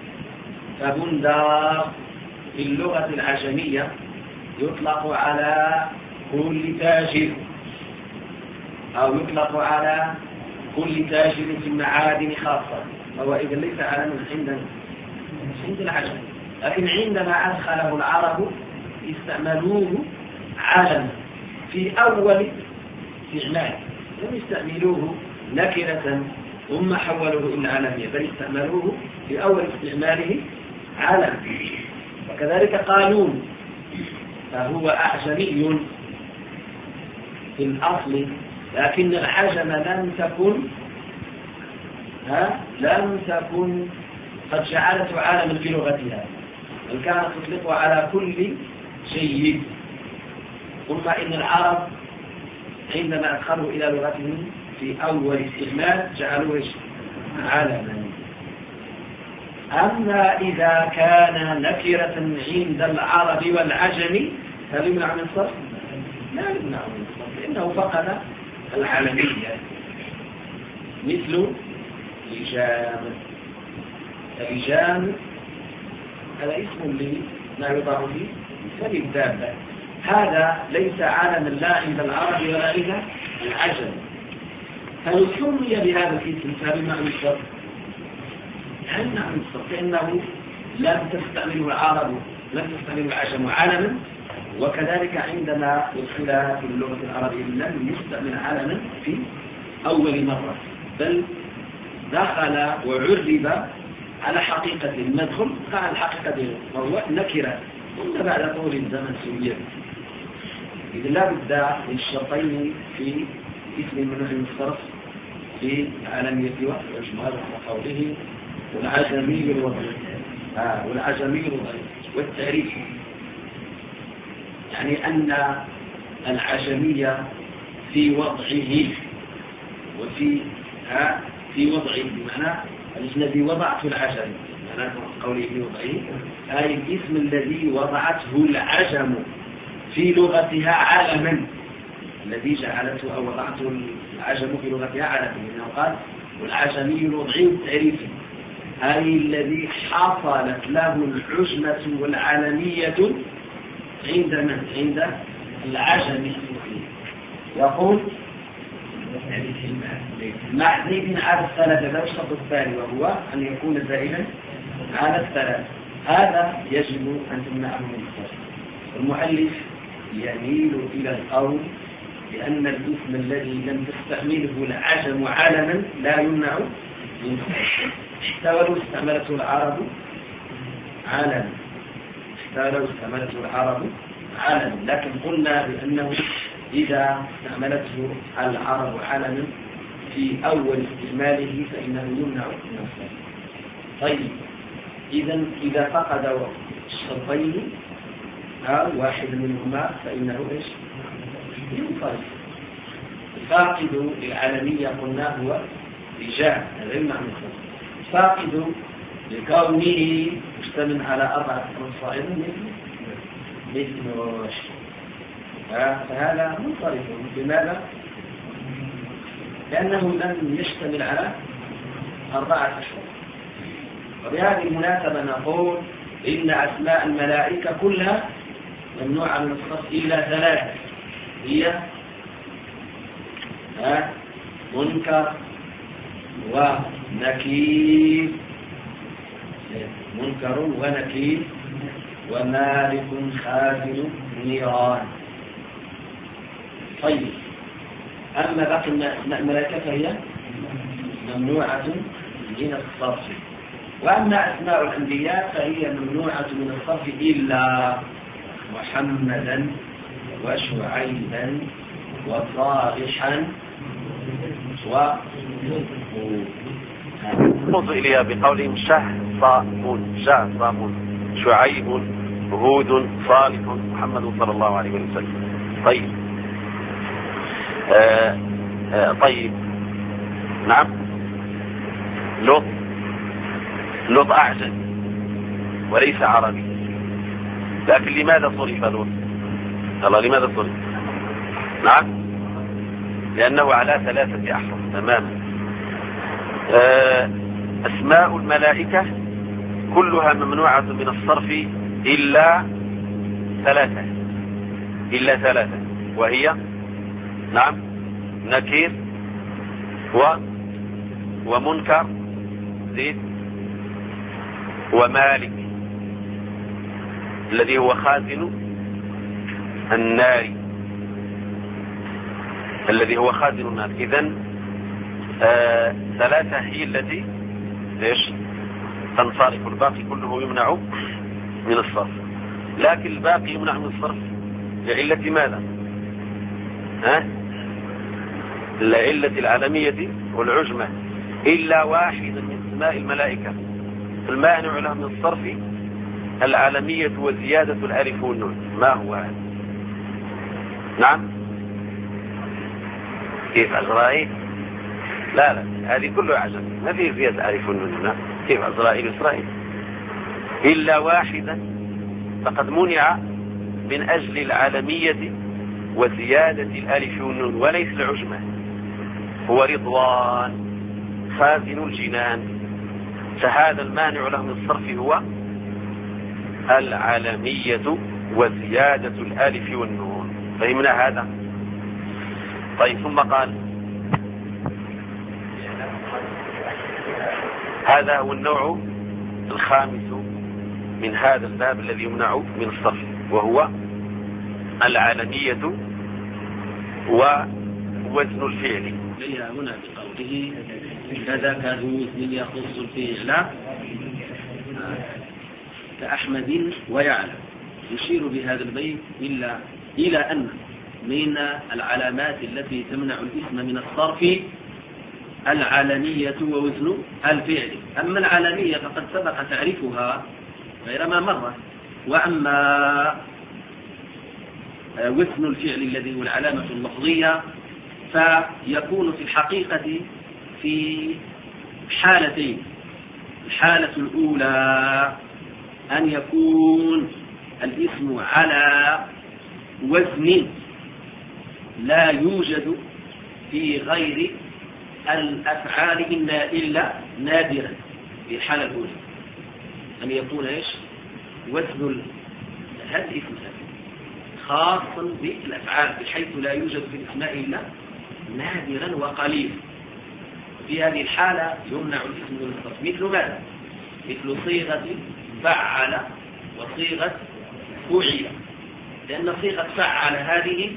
فبندار في اللغة العجمية يطلق على كل تاجر أو يطلق على كل تاجر في المعادن خاصة، هو إذا ليس علما عندنا عند العجم، لكن عندما أدخله العرب استعملوه علما في أول استعمال، لم يستعملوه نكرة ثم حولوه إلى علمية، بل استعملوه في أول استعماله علم. وكذلك قالون فهو أعجمي في الأصل، لكن العجم لم تكن ها لم تكن قد جعلته عالما في لغتها، بل كانت تطلقه على كل شيء. ثم إن العرب عندما أدخلوا إلى لغتهم في أول استعمال جعلوه علما. أما إذا كان نكرة عند العرب والعجم هل يمنع من الصرف؟ لا يمنع من الصرف، لأنه فقد العالمية. مثل لجام. لجام هذا اسم لما يضع فيه مثل الدابة، هذا ليس علما لا عند العرب ولا عند العجم. هل سمي بهذا الاسم فبما من الصرف؟ هل نعم الصرف؟ لأنه لم تستعمله العرب لم تستعمله العجم علما، وكذلك عندما يدخلها في اللغة العربية لم يستعمل علما في أول مرة، بل دخل وعرب على حقيقة المدخل على حقيقة وهو نكرة، ثم بعد طول الزمن سمي. إذا لا بد للشرطين في اسم من الصرف في العالمية والعجم، هذا قوله والعجمي الوضعي آه والعجمي الوضعي والتعريف، يعني أن العجمية في وضعه وفي ها في وضعه بمعنى الذي وضعته العجم، معنى قوله في وضعه أي الاسم الذي وضعته العجم في لغتها علما، الذي جعلته أو وضعته العجم في لغتها علما، لأنه قال والعجمي الوضعي التعريفي أي الذي حصلت له العجمة والعلمية عند من؟ عند العجم. يقول مع زيد على الثلاثة، لا الشرط الثاني وهو أن يكون زائدا على الثلاثة، هذا يجب أن تمنعه من الصرف. المؤلف يميل إلى القول بأن الاسم الذي لم تستعمله العجم علما لا يمنع احتولوا استعملته العرب علم احتولوا استعملته العرب علم لكن قلنا بأنه إذا استعملته العرب علما في أول استعماله فإنه يمنع من الصرف. طيب إذا إذا فقد الشرطين أو واحد منهما فإنه إيش؟ ينصرف. الفاقد للعالمية قلنا هو رجال هذا يمنع من الصرف. فاقد لكونه مشتمل على أربعة أنصار مثل روش فهذا منصرف. لماذا؟ لأنه لم يشتمل على أربعة أشهر. وبهذه المناسبة نقول إن أسماء الملائكة كلها ممنوعة من الصرف إلا ثلاثة هي منكر ونكير منكر ونكير ومالك خازن نيران. طيب أما باقي أسماء الملائكة فهي ممنوعة من الصرف. وأما أسماء الأنبياء فهي ممنوعة من الصرف إلا محمدا وشعيبا وصالحا وهود إليها بقولهم شهصامون شهصامون شعيب هود صالح محمد صلى الله عليه وسلم. طيب آه آه طيب نعم لوط لوط أعجم وليس عربي لكن لماذا صرف لوط؟ الله لماذا صرف؟ نعم لأنه على ثلاثة أحرف تماما. آه أسماء الملائكة كلها ممنوعة من الصرف إلا ثلاثة إلا ثلاثة وهي نعم نكير و ومنكر زيد ومالك الذي هو خازن النار الذي هو خازن النار. إذن آه ثلاثة هي التي ايش تنصرف. الباقي كله يمنع من الصرف لكن الباقي يمنع من الصرف لعلة ماذا؟ ها لعلة العالمية والعجمة إلا واحد من اسماء الملائكة المانع له من الصرف العالمية وزيادة الألف والنون. ما هو هذا؟ نعم كيف عزرائيل؟ لا لا هذه كله عجم ما فيه زيادة الألف والنون. كيف عزرائيل إسرائيل؟ إلا واحدا فقد منع من أجل العالمية وزيادة الألف والنون وليس العجمة. هو رضوان خازن الجنان فهذا المانع له من الصرف هو العالمية وزيادة الألف والنون. فهمنا هذا؟ طيب ثم قال هذا هو النوع الخامس من هذا الباب الذي يمنع من الصرف وهو العالمية ووزن الفعل. ليها هنا بقوله كذاك ذو وزن يخص الفعل كأحمد ويعلم. يشير بهذا البيت إلا إلى أن من العلامات التي تمنع الاسم من الصرف العالمية ووزن الفعل. أما العالمية فقد سبق تعريفها غير ما مرة. وأما وزن الفعل الذي هو العلامة اللفظية فيكون في الحقيقة في حالتين. الحالة الأولى أن يكون الاسم على وزن لا يوجد في غير الأفعال إلا نادرا. في الحالة الأولى أن يكون إيش وزن هذا الاسم خاصا بالأفعال بحيث لا يوجد في الأسماء إلا نادرا وقليلا. في هذه الحالة يمنع الاسم من الصرف. مثل ماذا؟ مثل صيغة فعل وصيغة فعل. لأن صيغة فعل هذه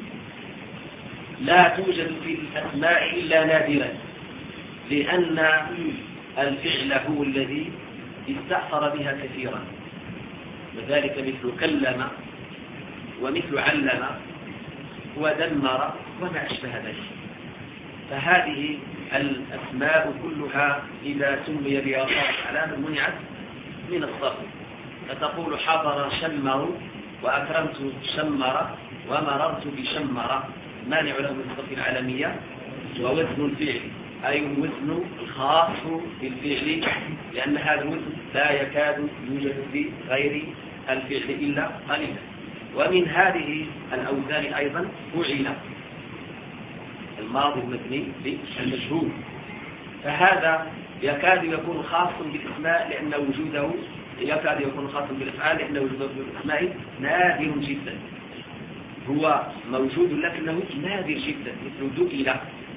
لا توجد في الأسماء إلا نادرا لأن الفعل هو الذي استأثر بها كثيرا، وذلك مثل كلم ومثل علم ودمر وما أشبه ذلك. فهذه الأسماء كلها إذا سمي بها صارت علامة منعت من الصرف. فتقول حضر شمر وأكرمت شمر ومررت بشمر، مانع له من الصرف العالمية. ووزن الفعل أي الوزن الخاص بالفعل، لأن هذا الوزن لا يكاد يوجد في غير الفعل إلا قليلا. ومن هذه الأوزان أيضا فعل الماضي المبني بالمجهول، فهذا يكاد يكون خاصا بالاسماء لأن وجوده يكاد يكون خاصا بالافعال لأن وجوده بالاسماء نادر جدا. هو موجود لكنه نادر جدا، مثل دئل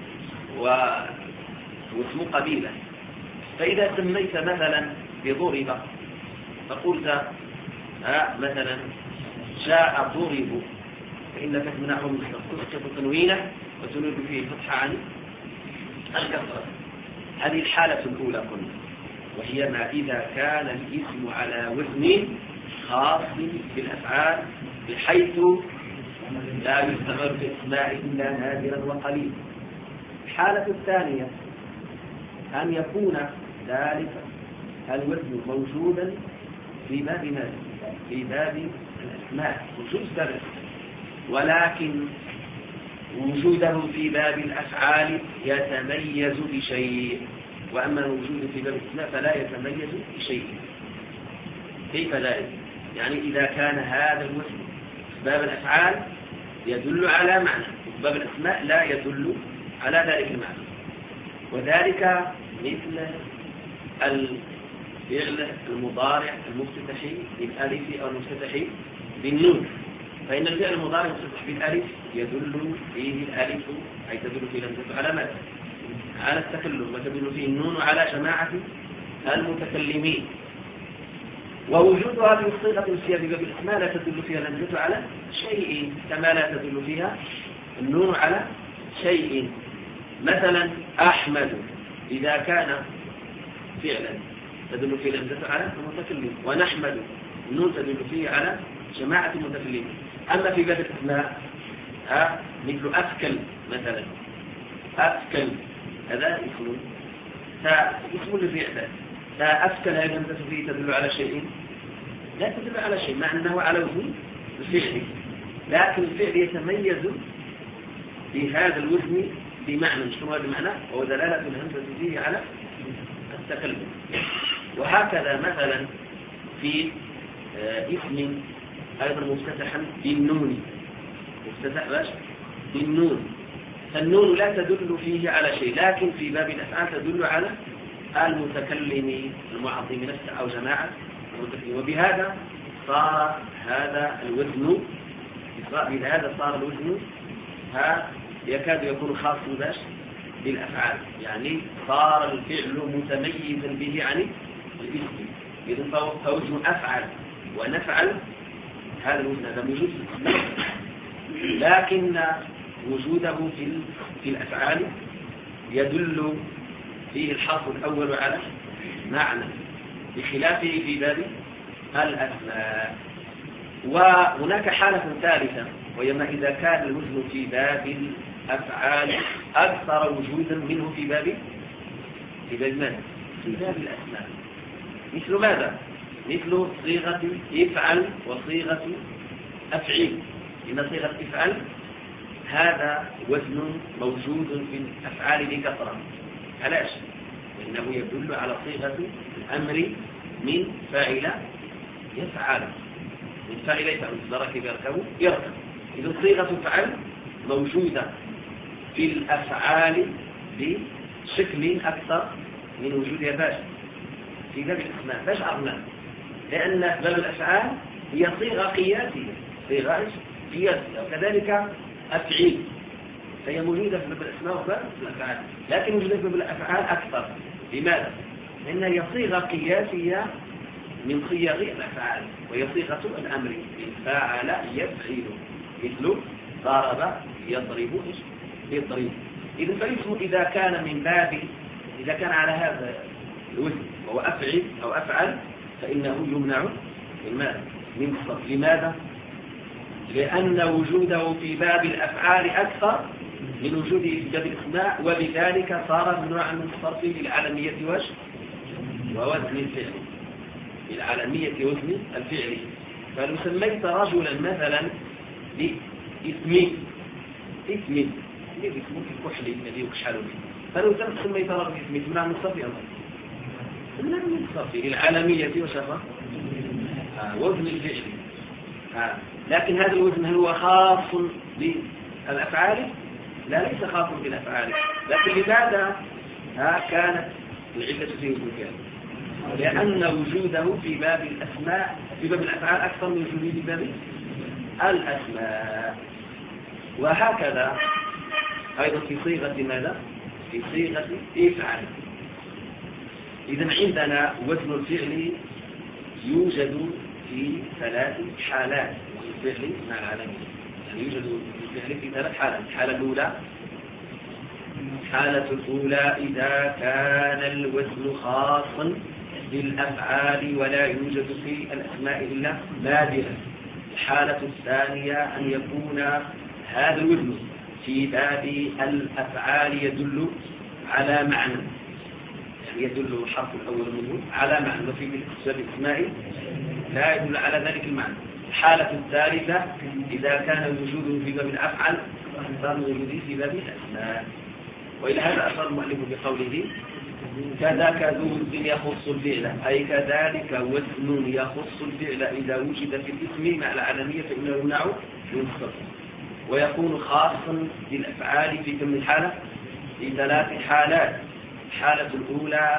واسم قبيلة. فإذا سميت مثلا بضرب فقلت آه مثلا جاء ضرب، فإنك تمنعه من تسقط تنوينه وتنوين فيه فتحة عن الكسرة. هذه الحالة الأولى كلها، وهي ما إذا كان الاسم على وزن خاص بالأفعال بحيث لا يستمر في الاسماء إلا نادرا وقليلا. الحالة الثانية أن يكون ذلك الوزن موجودا في باب ماذا؟ في باب الأسماء، وجود ذلك، ولكن وجوده في باب الأفعال يتميز بشيء، وأما وجوده في باب الأسماء فلا يتميز بشيء. كيف ذلك؟ يعني إذا كان هذا الوزن في باب الأفعال يدل على معنى، وفي باب الأسماء لا يدل على ذلك المعنى. وذلك مثل الفعل المضارع المفتتح بالألف أو المفتتح بالنون. فإن الفعل المضارع المفتتح بالألف يدل فيه الألف أي تدل فيه الأمثلة على ماذا؟ على التكلم، وتدل فيه النون على جماعة المتكلمين. ووجودها في الصيغة السياسية باب الأسماء لا تدل فيها الأمثلة على شيء، كما لا تدل فيها النون على شيء. مثلا أحمد إذا كان فعلا تدل فيه الأمثلة على المتكلم، ونحمد النون تدل فيه على جماعة المتكلمين. أما في باب الأسماء أه مثل أفكل مثلا، أفكل هذا اسم اسم للفعل. لا أفكل هذا الأمثلة فيه تدل على شيء؟ لا تدل على شيء، مع أنه على وزن الفعل، لكن الفعل يتميز بهذا الوزن بمعنى، مش هو بمعنى، وهو دلالة الهمزة فيه على التكلم. وهكذا مثلا في اسم أيضا مفتتحا بالنون، مفتتح باش بالنون، فالنون لا تدل فيه على شيء، لكن في باب الأفعال تدل على المتكلم المعظم نفسه أو جماعة المتكلم. وبهذا صار هذا الوزن بهذا صار الوزن ها يكاد يكون خاص باش بالأفعال، يعني صار الفعل متميزا به عن الاسم. إذن فوزن أفعل ونفعل هذا الوزن هذا موجود، لكن وجوده في في الأفعال يدل فيه الحرف الأول على معنى، بخلافه في باب الأسماء. وهناك حالة ثالثة، وهي ما إذا كان الوزن في باب الأفعال أكثر وجودا منه في باب في باب ماذا؟ في باب الأسماء. مثل ماذا؟ مثل صيغة افعل وصيغة أفعيل. إن صيغة افعل هذا وزن موجود في الأفعال بكثرة. علاش؟ لأنه يدل على صيغة الأمر من فاعل يفعل، من فاعل يفعل، درك يركب يركب. إذا صيغة فعل موجودة في الأفعال بشكل أكثر من وجودها باش في باب الأسماء. باش عرفنا؟ لأن باب الأفعال هي صيغة قياسية، صيغة قياسية، وكذلك أفعيل فهي موجودة في باب الأسماء وباب الأفعال، لكن موجودة في باب الأفعال أكثر. لماذا؟ لأنها هي صيغة قياسية من صيغ الأفعال، وهي صيغة الأمر من فاعل يفعل، مثل ضرب يضرب يضرب. إذا فالاسم إذا كان من باب إذا كان على هذا الوزن وهو أفعل أو أفعل فإنه يمنع من الصرف. لماذا؟ لأن وجوده في باب الأفعال أكثر من وجوده في باب الأسماء، وبذلك صار ممنوعا من الصرف للعالمية وجه ووزن الفعل، للعالمية وزن الفعل. فلو سميت رجلا مثلا باسم اسم اسمه الكحلي الذي يكحل به، فلو سميت رجلا باسم تمنع من الصرف أمر تمنع من الصرف للعالمية وشرف وزن الفعل. آه. لكن هذا الوزن هل هو خاص بالأفعال؟ لا، ليس خاص بالأفعال. لكن لماذا آه كانت العلة في وزن الفعل؟ لأن وجوده في باب الأسماء في باب الأفعال أكثر من وجوده في باب الأسماء. وهكذا أيضا في صيغة ماذا؟ في صيغة إفعال. إذن عندنا وزن الفعل يوجد في ثلاث حالات. وزن الفعل مع العالمية يعني يوجد وزن الفعل في ثلاث حالات. الحالة الأولى الحالة الأولى إذا كان الوزن خاصا بالأفعال ولا يوجد في الأسماء إلا نادرا. الحالة الثانية أن يكون هذا الوزن في باب الأفعال يدل على معنى، يعني يدل الحرف الأول منه على معنى، وفي الأسماء لا يدل على ذلك المعنى. الحالة الثالثة إذا كان وجوده في باب الأفعال أكثر من وجوده في باب الأسماء. وإلى هذا أشار المؤلف بقوله كذاك ذو وزن يخص الفعل، أي كذلك وزن يخص الفعل إذا وجد في الاسم مع العالمية فإنه يمنع من الصرف، ويكون خاصا بالأفعال في كم حالة؟ في ثلاث حالات. الحالة الأولى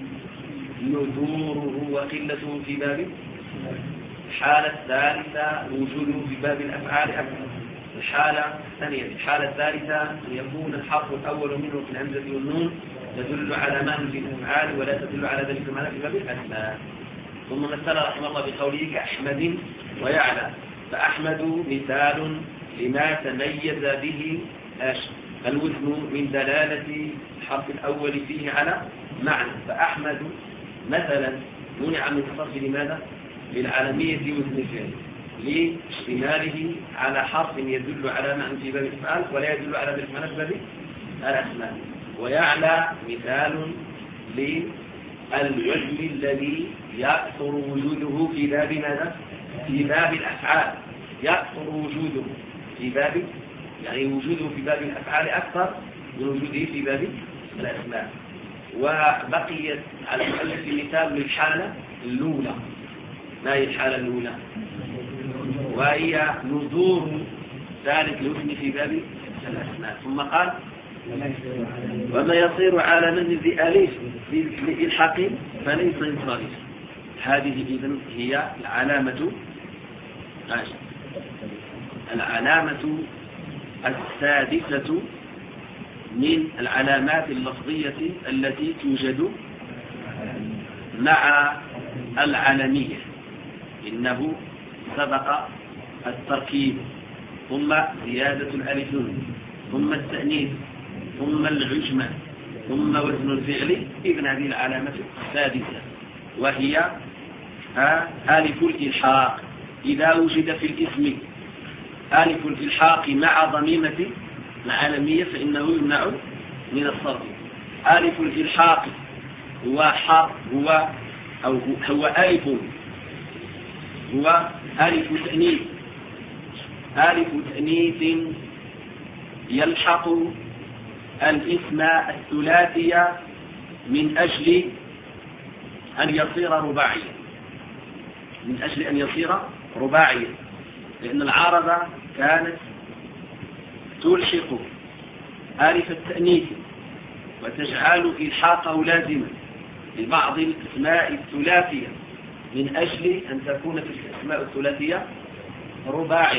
ندوره وقلته في باب. الحالة الثالثة وجوده في باب الأفعال أكثر. الحالة الثانية الحالة الثالثة أن يكون الحرف الأول منه في الهمزة والنون تدل على معنى في الأفعال ولا تدل على ذلك المعنى في باب الأسماء. ثم مثل رحمه الله بقوله كأحمد ويعلى، فأحمد مثال لما تميز به آشر، فالوزن من دلالة الحرف الأول فيه على معنى. فأحمد مثلا منع من الصرف لماذا؟ للعالمية وزن الفعل، لاشتماله على حرف يدل على معنى في باب الأفعال ولا يدل على ذلك المعنى في باب الأسماء. ويعلى مثال للوزن الذي يكثر وجوده في باب ماذا؟ في باب الأفعال، يكثر وجوده في باب يعني وجوده في باب الأفعال أكثر من وجوده في باب الأسماء. وبقيت على المؤلف مثال للحالة الأولى. ما هي الحالة الأولى؟ وهي نذور ذلك الوزن في باب الأسماء. ثم قال وما يصير على من ذي أليف بالحق فليس ينصرف. هذه إذن هي العلامة العلامة السادسة من العلامات اللفظية التي توجد مع العالمية. إنه سبق التركيب ثم زيادة الألف ثم التأنيث ثم العجمة ثم وزن الفعل. إذن هذه العلامة السادسة وهي ألف الإلحاق. إذا وجد في الاسم ألف الإلحاق مع ضميمة العالمية فإنه يمنع من الصرف. ألف الإلحاق هو حرف هو أو هو ألف هو ألف تأنيث ألف تأنيث يلحق الاسم الثلاثي من أجل أن يصير رباعيا من أجل أن يصير رباعيا لأن العربة كانت تلحق ألف التأنيث وتجعل إلحاقه لازما لبعض الأسماء الثلاثية من أجل أن تكون في الأسماء الثلاثية رباعية.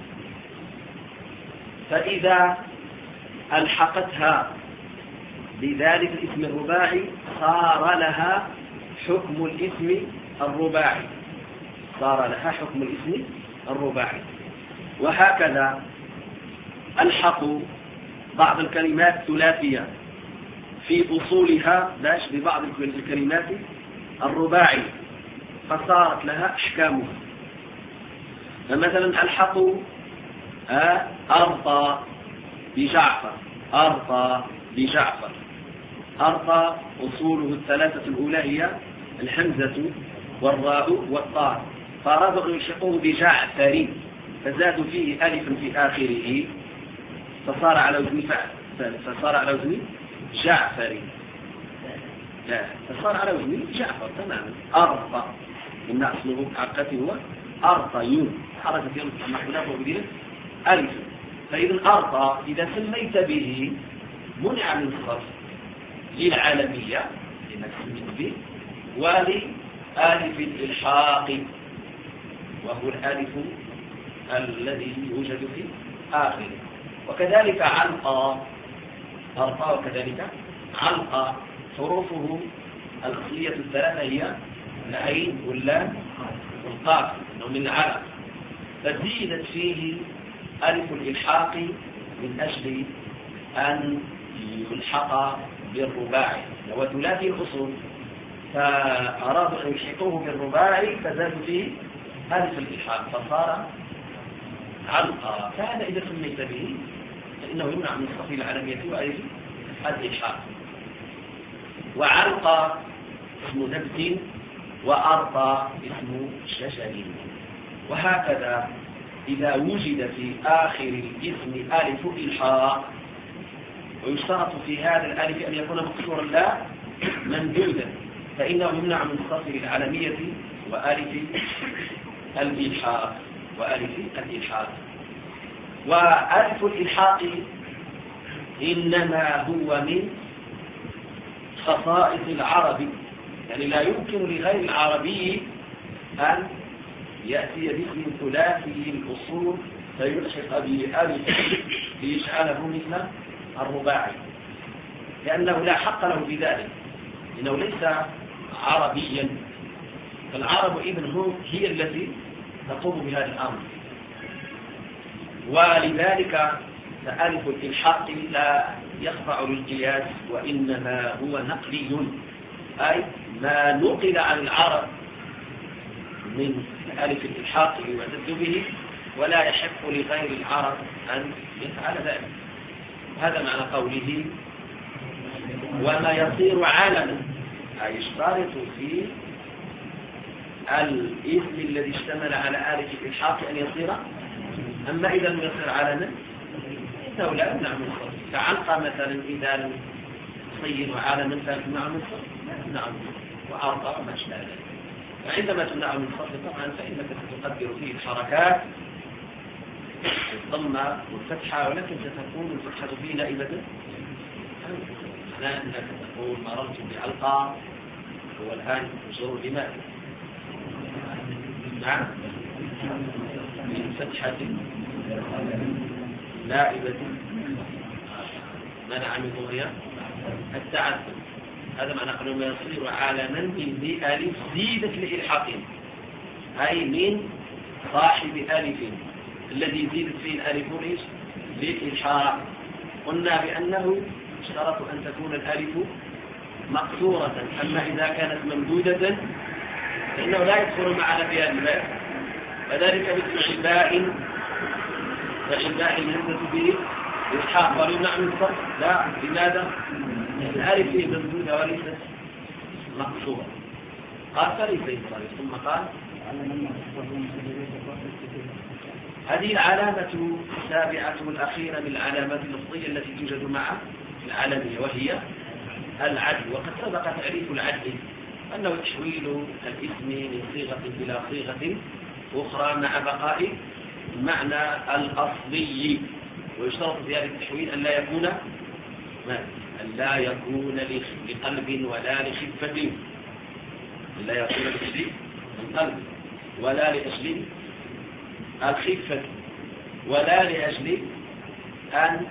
فإذا ألحقتها بذلك الاسم الرباعي صار لها حكم الاسم الرباعي صار لها حكم الاسم الرباعي. وهكذا ألحقوا بعض الكلمات الثلاثية في أصولها باش ببعض الكلمات الرباعية فصارت لها أحكامها. فمثلا الحقوا أرطى بجعفر، أرطى بجعفر. أرطى أصوله الثلاثة الأولى هي الحمزة والراء والطاء، فأرادوا أن يلحقوه بجعفر فزادوا فيه ألفا في آخره فصار على وزن فعل، فصار على وزن جعفر، لا فصار على وزن جعفر تماما. أرطى إن أصله عقته هو أرطيون، حركة يوم محمولات وبدينة ألف. فإذا أرطى إذا سميت به منع من الصرف للعالمية لما سميت به، ولآلف الإلحاق وهو الآلف الذي يوجد في آخره. وكذلك علقى، أرطى وكذلك علقى، حروفه الأصلية الثلاثة هي العين واللام والقاف من العلق، فزيدت فيه ألف الإلحاق من أجل أن يلحق بالرباعي وثلاثي الأصول، فأرادوا أن يلحقوه بالرباعي فزادوا فيه ألف الإلحاق فصار علقى. فهذا إذا سميت به فإنه يمنع من الصف العالمية وألف الإلحاق. وعلقى اسم نبت، وأرطى اسم شجر. وهكذا إذا وجد في آخر الاسم ألف إلحاق، ويشترط في هذا الألف أن يكون مكسورا لا ممدودا، فإنه يمنع من الصرف العالمية وألف الإلحاق وألف الإلحاق. وألف الإلحاق إنما هو من خصائص العرب، يعني لا يمكن لغير العربي أن يأتي باسم ثلاثي الأصول فيلحق به ألف ليجعله مثل الرباعي، لأنه لا حق له بذلك، إنه ليس عربيا. فالعرب إذن هي التي تقوم بهذا الأمر، ولذلك فألف الإلحاق لا يخضع للقياس، وإنما هو نقلي، أي ما نقل عن العرب من ألف الإلحاق يعتد به، ولا يحق لغير العرب أن يفعل ذلك. هذا معنى قوله وما يصير علما، أي يشترط في الاسم الذي اشتمل على ألف الإلحاق أن يصير، أما إذا لم يصير علما فإنه لا يمنع من الصرف. كعلقى مثلا إذا لم يصير علما فيمنع من الصرف، لا يمنع من الصرف، وأرطى وما أشبه ذلك. وعندما تمنع من الصرف طبعا فإنك ستقدر فيه الحركات الضمة والفتحة، ولكن ستكون الفتحة فيه نائبة لا أنك تقول مررت بعلقى، هو الآن مجرور بماذا؟ نعم، من فتحة نائبة منع من ظهرها التعدد. هذا معنى قالوا ما يصير علما بألف زيدت لإلحاقه، أي من صاحب ألف الذي زيدت فيه الألف للإلحاق. قلنا بأنه اشترط أن تكون الألف مقصورة، أما إذا كانت ممدودة فإنه لا يدخل معنا في هذا الباب، وذلك مثل عباء، فعباء يهمة به إلحاق وليمنع من الصرف، لا. لماذا؟ الألف هي ممدودة وليست مقصورة. قال فليس ينصرف، ثم قال هذه العلامة السابعة والأخيرة من العلامات اللفظية التي توجد مع العالمية، وهي العدل. وقد سبق تعريف العدل أنه تحويل الاسم من صيغة إلى صيغة أخرى مع بقاء المعنى الأصلي. ويشترط في هذا التحويل أن لا يكون أن لا يكون لقلب ولا لخفة، أن لا يكون لأجل القلب ولا لأجل الخفة ولا لأجل أن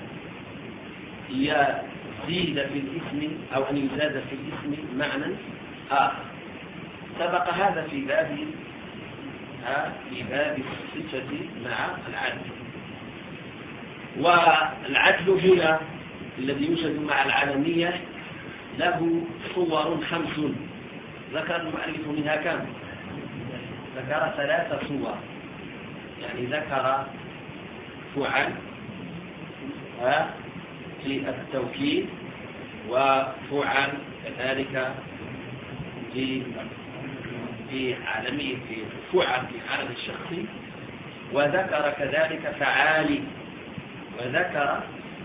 يزيد في الاسم أو أن يزاد في الاسم معنى آخر. سبق هذا في باب في باب الصفة مع العدل. والعدل هنا الذي يوجد مع العالمية له صور خمس، ذكر المؤلف منها كم؟ ذكر ثلاث صور، يعني ذكر فعل في التوكيد، وفعل كذلك في في عالمية في فعل في عالم الشخصي، وذكر كذلك فعالي، وذكر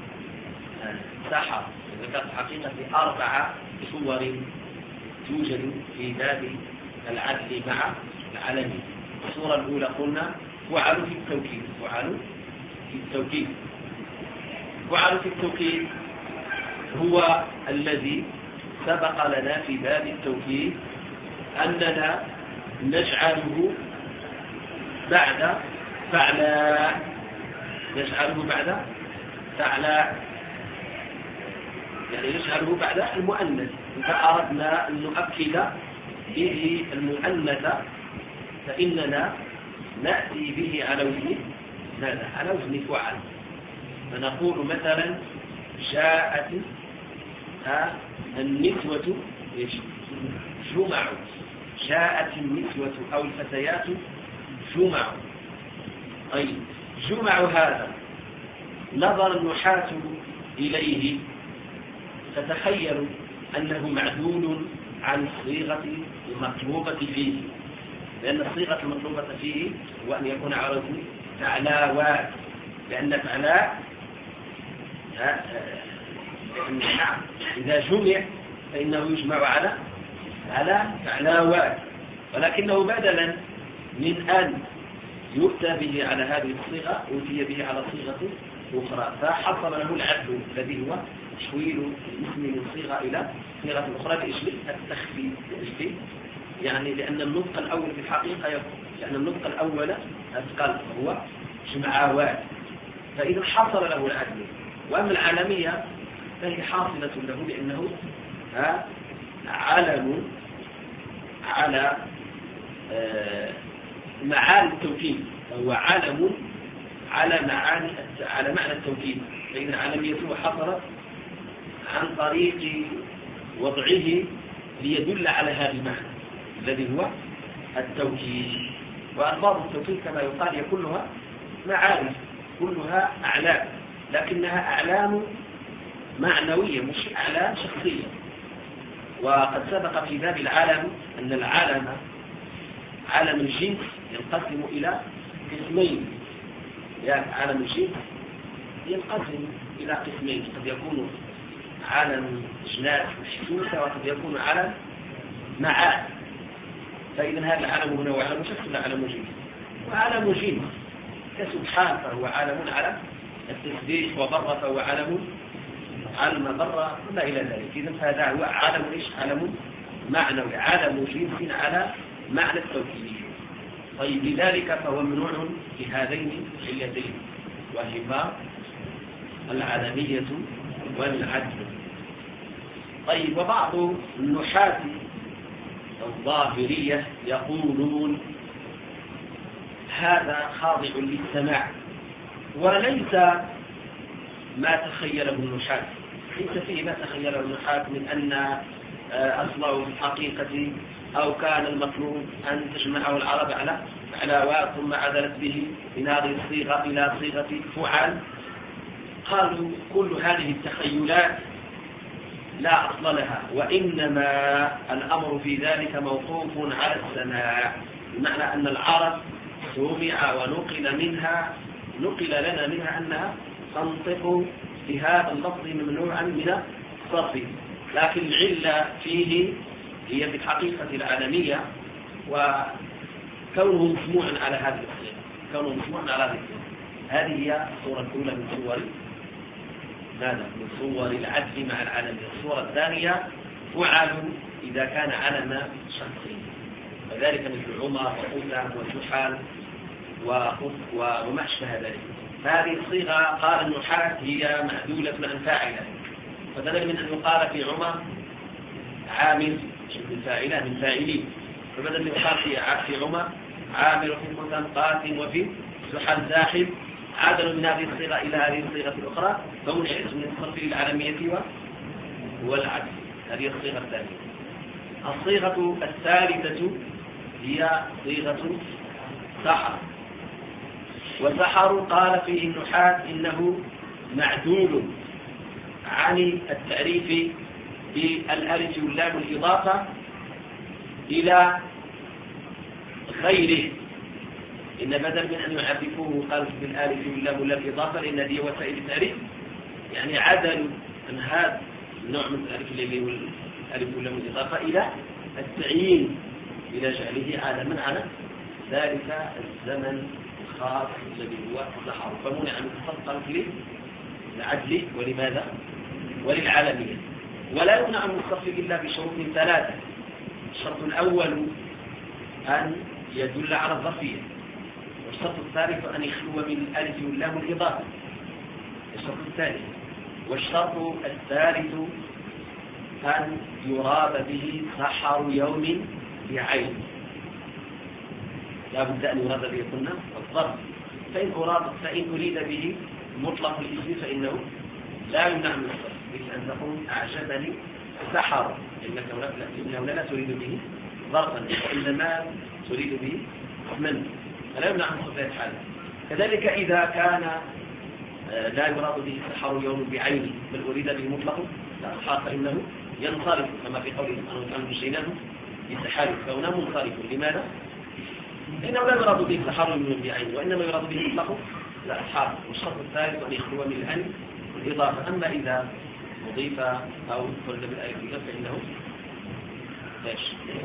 سحر. ذكر حقيقة أربع صور توجد في باب العدل مع العالمي. الصورة الأولى قلنا فعل في التوكيد، فعل في التوكيد فعل في التوكيد هو الذي سبق لنا في باب التوكيد أننا نجعله بعد فعلاء، نجعله بعد فعلاء، يعني نجعله بعد المؤنث. إذا أردنا أن نؤكد به المؤنث فإننا نأتي به على وزن ماذا؟ على وزن فعل. فنقول مثلا جاءت النسوة جمع، جاءت النسوة أو الفتيات جمع. طيب جمع هذا نظر النحاة إليه تتخيل أنه معدول عن الصيغة المطلوبة فيه، لأن الصيغة المطلوبة فيه هو أن يكون على وزن فعلاوات، لأن فعلاء نعم إذا جمع فإنه يجمع على على فعلاوات، ولكنه بدلا من أن يؤتى به على هذه الصيغة أوتي به على صيغة أخرى، فحصل له العدل الذي هو تحويل الاسم من صيغة إلى صيغة أخرى بإجل التخفيف، بإجل يعني لأن النطق الأول في الحقيقة يكون لأن النطق الأول أثقل هو جمعاوات، فإذا حصل له العدل. وأما العالمية فهي حاصلة له لأنه علم على معاني التوكيد، فهو علم على معاني على معنى التوكيد، فإن عالميته حصلت عن طريق وضعه ليدل على هذا المعنى الذي هو التوكيد. وألفاظ التوكيد كما يقال هي كلها معاني، كلها أعلام، لكنها أعلام معنوية مش أعلام شخصية. وقد سبق في باب العالم أن العالم عالم الجنس ينقسم إلى قسمين، يعني عالم الجنس ينقسم إلى قسمين، قد يكون عالم جناس محسوسة وقد يكون عالم معاد. فإذا هذا العالم هنا هو عالم شخص ولا عالم جنس؟ وعالم جنس كسبحان فهو عالم على التسبيح، وبر فهو عالم على ما بر ولا إلى ذلك. إذن هذا هو عالم إيش؟ عالم معنوي، عالم جنس على معنى التوكيد. طيب لذلك فهو ممنوع في هذين العلتين، وهما العالمية والعدل. طيب وبعض النحاة الظاهرية يقولون هذا خاضع للسماع وليس ما تخيله النحاة، ليس فيه ما تخيله النحاة من أن أصله في الحقيقة أو كان المطلوب أن تجمعه العرب على علاوات ثم عدلت به من هذه الصيغة إلى صيغة فعل. قالوا كل هذه التخيلات لا أصل لها، وإنما الأمر في ذلك موقوف على السماع، بمعنى أن العرب سمع ونقل منها نقل لنا منها أنها تنطق بهذا اللفظ ممنوعا من الصرف، لكن العلة فيه هي في الحقيقة العالمية، وكونه مسموعا على هذه الصيغة، كونه مسموعا على هذه الصيغة. هذه هي الصورة الأولى من صور ماذا؟ من صور العدل مع العالمية. الصورة الثانية فعل إذا كان علم شخصي، وذلك مثل عمر وحسن وجحال وما أشبه ذلك. هذه الصيغة قال النحاة هي معدولة عن فاعلة، فبدل من أن يقال في عمر عامل من فاعلة من فاعلين، فبدل من يقال في عمر عامل وفي حسن قاتل وفي جحال زاحم، عادلوا من هذه الصيغة إلى هذه الصيغة الأخرى، فمنع اسم من الصرف للعالمية والعدل. هذه الصيغة الثانية. الصيغة الثالثة هي صيغة سحر. وسحر قال فيه النحاة إنه معدول عن التعريف بالألف واللام الإضافة إلى غيره، إن بدل من أن يعرفوه قال بالألف واللام واللام الإضافة لأن هذه وسائل التعريف، يعني عدل من هذا النوع من الألف والألف واللام الإضافة إلى التعيين، إلى جعله عالما على ذلك الزمن الخاص الذي هو السحر، فمنع من الفرق في العدل ولماذا؟ وللعالمية. ولا يمنع من الصرف إلا بشروط ثلاثة. الشرط الأول أن يدل على الظرفية، والشرط الثالث أن يخلو من الألف واللام الإضافة، الشرط الثالث، والشرط الثالث أن يراد به سحر يوم بعين. لا بد أن يراد به قلنا الظرف، فإن أراد فإن أريد به مطلق الاسم فإنه لا يمنع من الصرف، مثل أن تقول أعجبني سحر، إنه لا تريد به ظرفا وإنما تريد به من، فلا يمنع من الصرف حاله. كذلك إذا كان لا يراد به سحر يوم بعينه بل أريد به مطلق لا فإنه ينصرف، كما في قوله سبحانه وتعالى مشيناه بسحر فهنا منصرف. لماذا؟ إنه لا يراد به سحر يوم بعينه وإنما يراد به مطلق لا أصحاب. والشرط الثالث أن يخلو من الأن الإضافة. أما إذا أضيف أو فرد بالألف فإنه ايش؟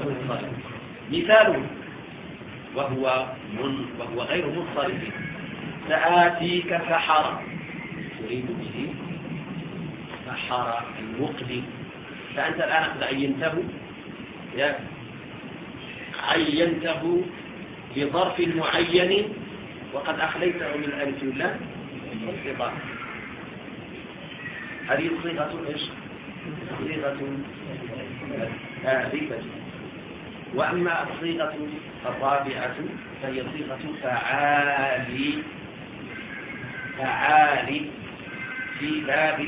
مثال وهو من وهو غير منصرف، سآتيك سحرا، تريد به سحر المقدم، فأنت الآن قد عينته عينته بظرف معين وقد أخليته من الألف واللام والإضافة. هذه صيغة ايش؟ صيغة ثالثة. وأما الصيغة الرابعة فهي صيغة فعالي فعالي في باب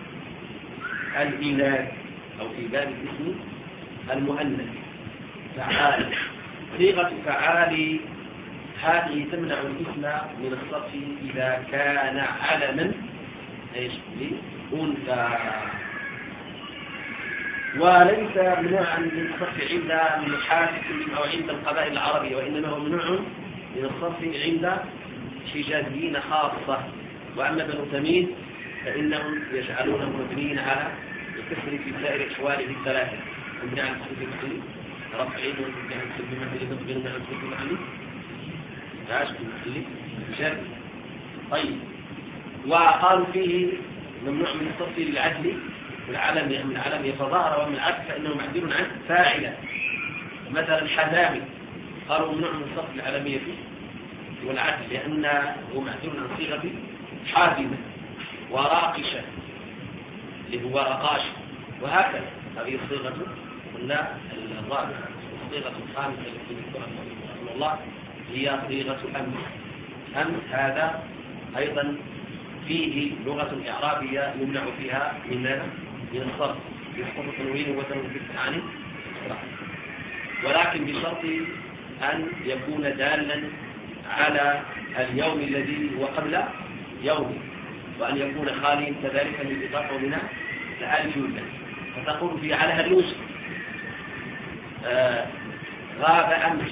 الإناث أو في باب الاسم المؤنث. فعالي صيغة فعالي هذه تمنع الاسم من الصرف إذا كان علما ايش لأنثى، وليس منوعا من الصرف عند المحاسب أو عند القبائل العربية، وإنما هو منوع من الصرف عند حجازيين خاصة. وأما بنو تميم فإنهم يجعلونه مبنيين على الكسر في سائر أحواله الثلاثة، مبني على الكسر في محل رفع ومبني على الكسر في محل نصب ومبني على الكسر في محل عاش في محل جر. طيب، وقالوا فيه ممنوع من الصرف للعدل والعلم من العلم فظاهر، ومن العدل فإنه معدول عن فاعلا. مثلا حزامي قالوا ممنوع من الصرف العلمية والعدل لأنه معدول عن صيغة حازمة، وراقشة اللي هو رقاشة، وهكذا. هذه الصيغة قلنا الرابعة. الصيغة الخامسة التي ذكرها رحمه الله هي صيغة أمس. أمس هذا أيضا فيه لغة إعرابية يمنع فيها من ماذا؟ من الصرف، يسقط التنوين وتنوين في التعاني، ولكن بشرط أن يكون دالا على اليوم الذي هو قبل يوم، وأن يكون خاليا كذلك من الإضافة ومن الألف واللام. فتقول في على هذا الوجه آه غاب أمس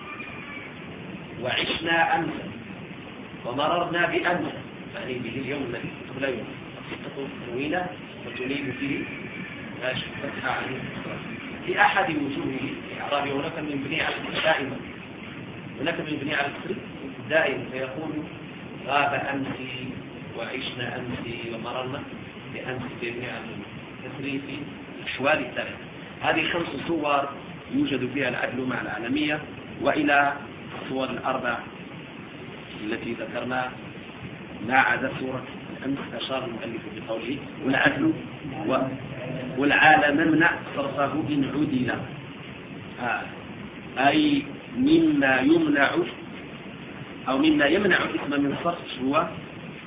وعشنا أمس ومررنا بأمس، يعني به اليوم الذي قبل يوم، تسقط التنوين وتنيب فيه فتحة عليه في أحد وجوه الإعراب. هناك من يبني على الكسر دائما، هناك من يبني على الكسر دائما، فيقول غاب أمسي وعشنا أمسي ومررنا بأمس، يبني على الكسر في الأحوال الثلاثة. هذه خمس صور يوجد فيها العدل مع العالمية، وإلى الصور الأربع التي ذكرنا ما عدا سورة الأمس أشار المؤلف بقوله والعدل والعالم منع صرفه إن عدل، آه. أي مما يمنع أو مما يمنع الاسم من صرف هو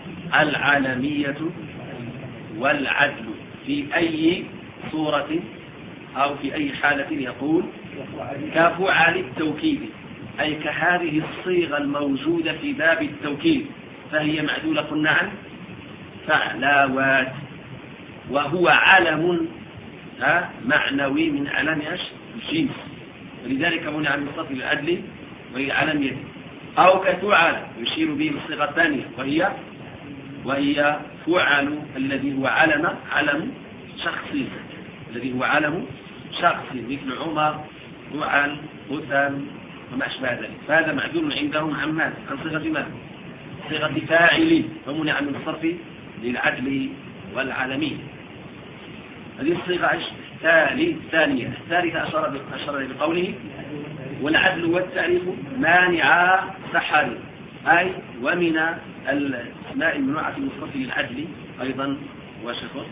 العالمية والعدل في أي صورة أو في أي حالة يقول كفعل التوكيد، أي كهذه الصيغة الموجودة في باب التوكيد، فهي معدولة قلنا عن فعلاوات، وهو علم معنوي من علم الجنس، ولذلك منع من صرف العدل وهي علم يد. أو كفعل يشير به الصيغة الثانية وهي وهي فعل الذي هو علم علم شخصي، الذي هو علم شخصي مثل عمر فعل مثل وما أشبه ذلك، فهذا معدول عندهم عن ماذا؟ عن صيغة ماذا؟ صيغة فاعل، فمنع من الصرف للعدل والعالمين. هذه الصيغة الثانية. الثالثة أشار أشار بقوله والعدل والتعريف مانع سحر، أي ومن الأسماء الممنوعة من الصرف للعدل أيضا وشكر،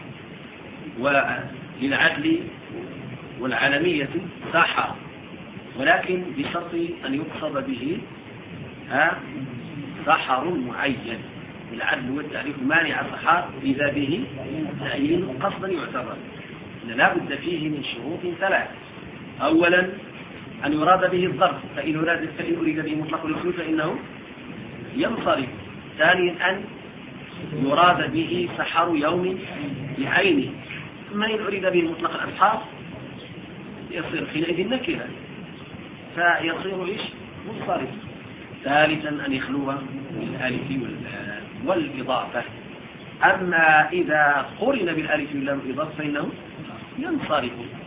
وللعدل والعالمية سحر، ولكن بشرط أن يقصد به ها سحر معين. العدل والتعريف مانع سحر إذا به تعيين قصدا يعتبر، لا بد فيه من شروط ثلاث. أولا أن يراد به الظرف، فإن أراد فإن أريد به مطلق الوصول فإنه ينصرف. ثانيا أن يراد به سحر يوم بعينه، ثم إن أريد به مطلق الأسحار يصير حينئذ نكرة فيصير إيش منصرف. ثالثا أن يخلو بالألف والإضافة. أما إذا قرن بالألف واللام والإضافة فإنه ينصرف.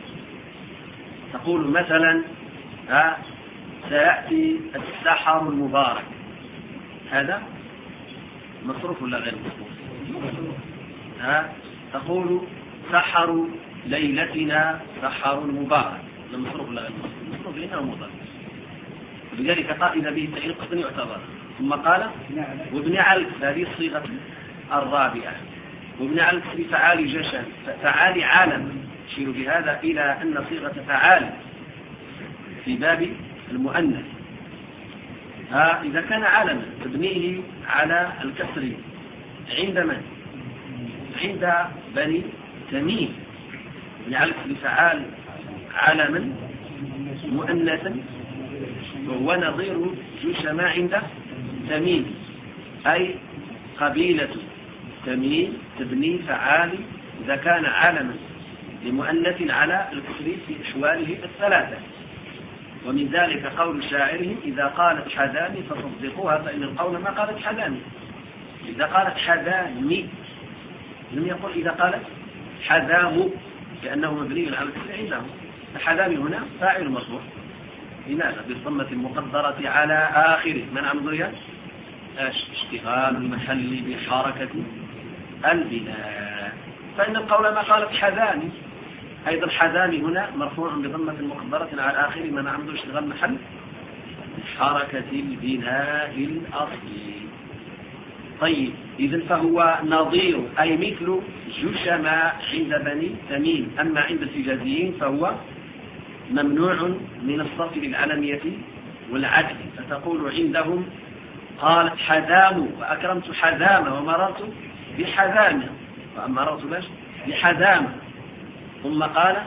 تقول مثلا ها سيأتي السحر المبارك، هذا مصروف ولا غير مصروف؟ ها تقول سحر ليلتنا سحر مبارك، مصروف ولا غير مصروف؟ مصروف لأنه مضاف، لذلك قال إذا به تعيين قصد يعتبر. ثم قال وابن علف، هذه الصيغة الرابعة، وابن علف بفعال جشن فعال عالم، يشير بهذا إلى أن صيغة فعال في باب المؤنث ها إذا كان عالما تبنيه على الكسر عند من؟ عند بني تميم. ابن علف بفعال عالما مؤنثا وهو نظير جشم عند تميم، أي قبيلة تميم تبني فعال إذا كان عالما لمؤنث على الكسر في أحواله الثلاثة. ومن ذلك قول شاعرهم إذا قالت حذامي فصدقوها فإن القول ما قالت حذامي. إذا قالت حذامي لم يقل إذا قالت حذام، لأنه مبني على الكسر عندهم. فحذامي هنا فاعل مرفوع، لماذا؟ بالضمة المقدرة على آخره منع من ظهرها اشتغال المحل بحركة البناء، فإن القول ما قالت حذامي. أيضا حذامي هنا مرفوع بضمة مقدرة على آخره منع من اشتغال المحل بحركة البناء الأصلي. طيب إذن فهو نظير أي مثل جشم عند بني تميم. أما عند الحجازيين فهو ممنوع من الصرف للعلمية والعدل، فتقول عندهم قالت حذام وأكرمت حذام ومررت بحذام ومررت باش بحذام. ثم قال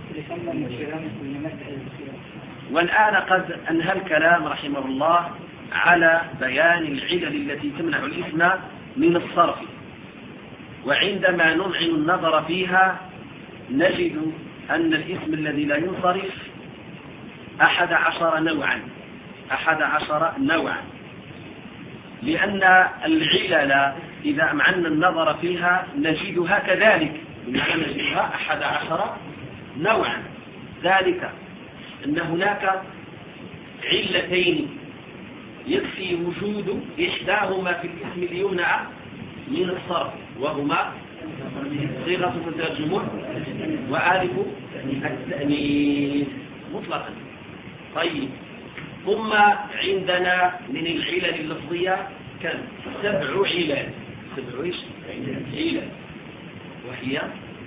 والآن قد أنهى الكلام رحمه الله على بيان العلل التي تمنع الاسم من الصرف، وعندما نمعن النظر فيها نجد أن الاسم الذي لا ينصرف أحد عشر نوعا أحد عشر نوعا لأن العلل إذا أمعنا النظر فيها نجدها كذلك، بمعنى نجدها أحد عشر نوعا. ذلك أن هناك علتين يكفي وجود إحداهما في الاسم ليمنع من الصرف، وهما صيغة منتهى الجموع وآلف التأنيث مطلقا. طيب ثم عندنا من العلل اللفظية كم؟ سبع علل. سبع ايش؟ علل، وهي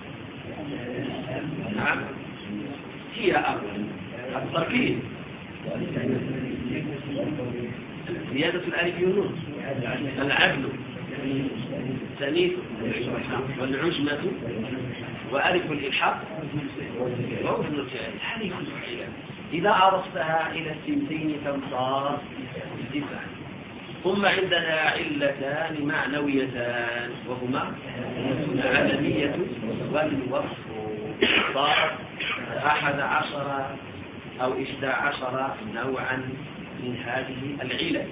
نعم هي أولا التركيب، زيادة الألف والنون، العدل، التأنيث والعجمة وألف الإلحاق ووزن الفعل. هذه كلها إذا عرفتها على السنتين كم صار؟ تسعة. ثم عندنا علتان معنويتان وهما العلمية والوصف، صارت أحد عشر أو إحدى عشر نوعا من هذه العلل.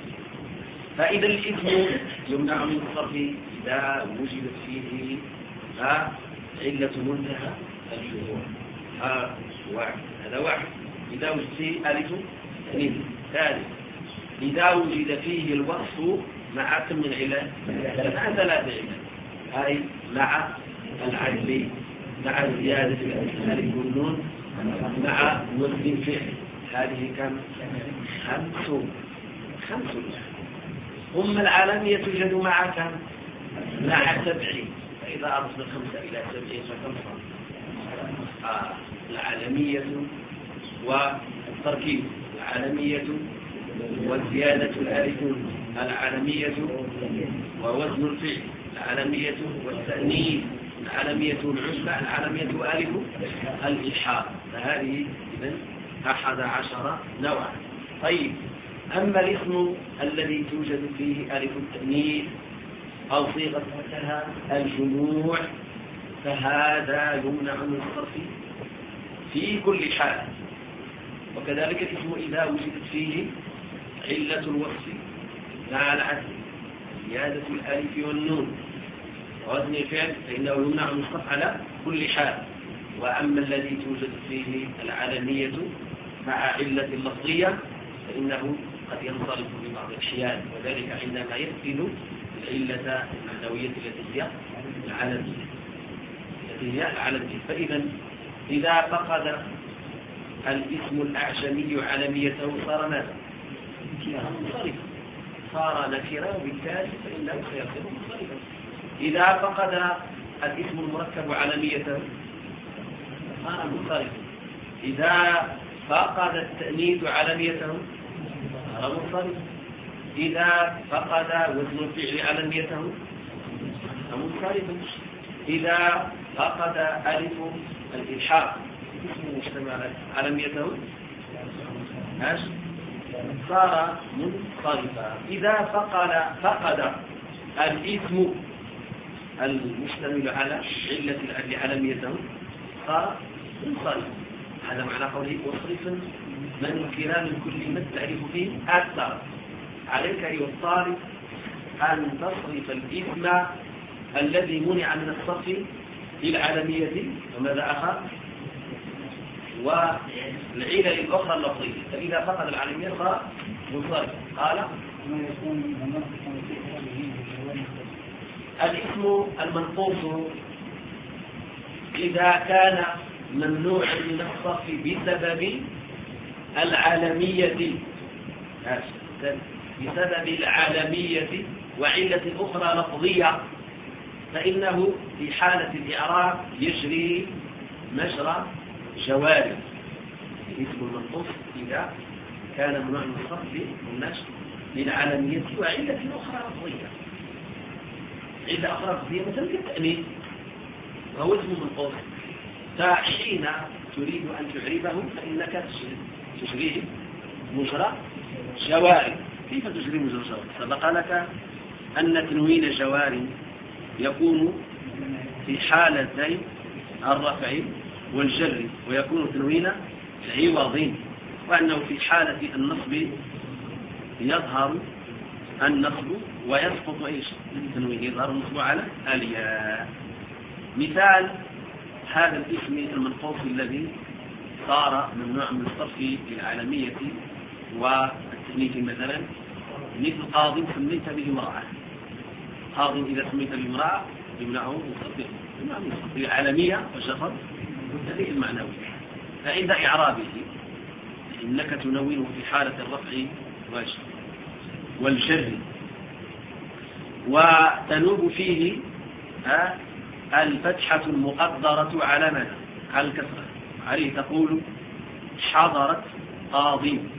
فإذا الاسم يمنع من الصرف إذا وجدت فيه علة منتهى الشروع. هذا واحد هذا واحد إذا وجد فيه ألف اثنين. ثالث إذا وجد فيه الوصف مع كم من علة؟ مع ثلاث علل، أي مع العدل، مع زيادة الألف والنون، مع وزن الفعل. هذه كم؟ خمس خمس. ثم العالمية توجد مع كم؟ مع سبعين. فإذا أضفنا خمسة إلى سبعين فكم صار؟ آه. العالمية والتركيب، العالمية والزيادة الألف، العالمية ووزن الفعل، العالمية والتأنيث، العالمية العشبة، العالمية ألف الإلحاق. فهذه إذن أحد عشر نوعا. طيب، أما الاسم الذي توجد فيه ألف التأنيث أو صيغة منتهى الجموع فهذا يمنع من الصرف في كل حال. وكذلك الاسم إذا وجدت فيه علة الوصف مع العدل، زيادة الألف والنون ووزن الفعل، فإنه يمنع من الصرف على كل حال. وأما الذي توجد فيه العلمية مع علة لفظية فإنه قد ينصرف في بعض الأحيان، وذلك عندما يفقد العلة المعنوية التي هي العلمية التي هي العلمية. فإذا إذا فقد الاسم الأعجمي علميته صار ماذا؟ منصرفا، صار نكرا، وبالتالي فإنه سيصير منصرفا. إذا فقد الاسم المركب علميته صار منصرفا. إذا فقد التأنيث علميته صار منصرفا. إذا فقد وزن الفعل علميته صار منصرفا. إذا فقد ألف الإلحاق اسم مجتمع علميته صار منصرفا. إذا فقد فقد الاسم المشتمل على علة العدل علميته صار منصرفا. هذا معنى قوله واصرفا من كلام كل ما تعرف فيه أكثر. عليك أيها الطالب أن تصرف الاسم الذي منع من الصرف للعلمية وماذا آخر والعلل الأخرى اللفظية. فإذا فقد العلمية صار منصرفا. قال الاسم المنقوص إذا كان ممنوعا من الصرف بسبب العالمية بسبب العالمية وعلة أخرى لفظية فإنه في حالة الإعراب يجري مجرى جواري. الاسم المنقوص إذا كان ممنوعا من الصرف بالنشر للعالمية وعلة أخرى لفظية. علة أخرى لفظية مثل التأنيث وهو اسم منقوص، فحين تريد أن تعربه فإنك تجريه مجرى جواري. كيف تجري مجرى جواري؟ سبق لك أن تنوين جواري يكون في حالتي الرفع والجر، ويكون تنوين عوض، وأنه في حالة النصب يظهر النصب ويسقط ايش؟ التنوين، يظهر النصب على الياء. مثال هذا الاسم المنقوص الذي صار ممنوع من الصرف للعالمية والتثنيث، مثلا مثل قاض سميت به امرأة. قاض إذا سميت به امرأة يمنعه من الصرف للعالمية والجفر والتثنيث المعنوي. فعند إعرابه إنك تنونه في حالة الرفع والجر، وتنوب فيه الفتحة المقدرة على ماذا؟ على الكسرة. عليه تقول حضرت قاضي،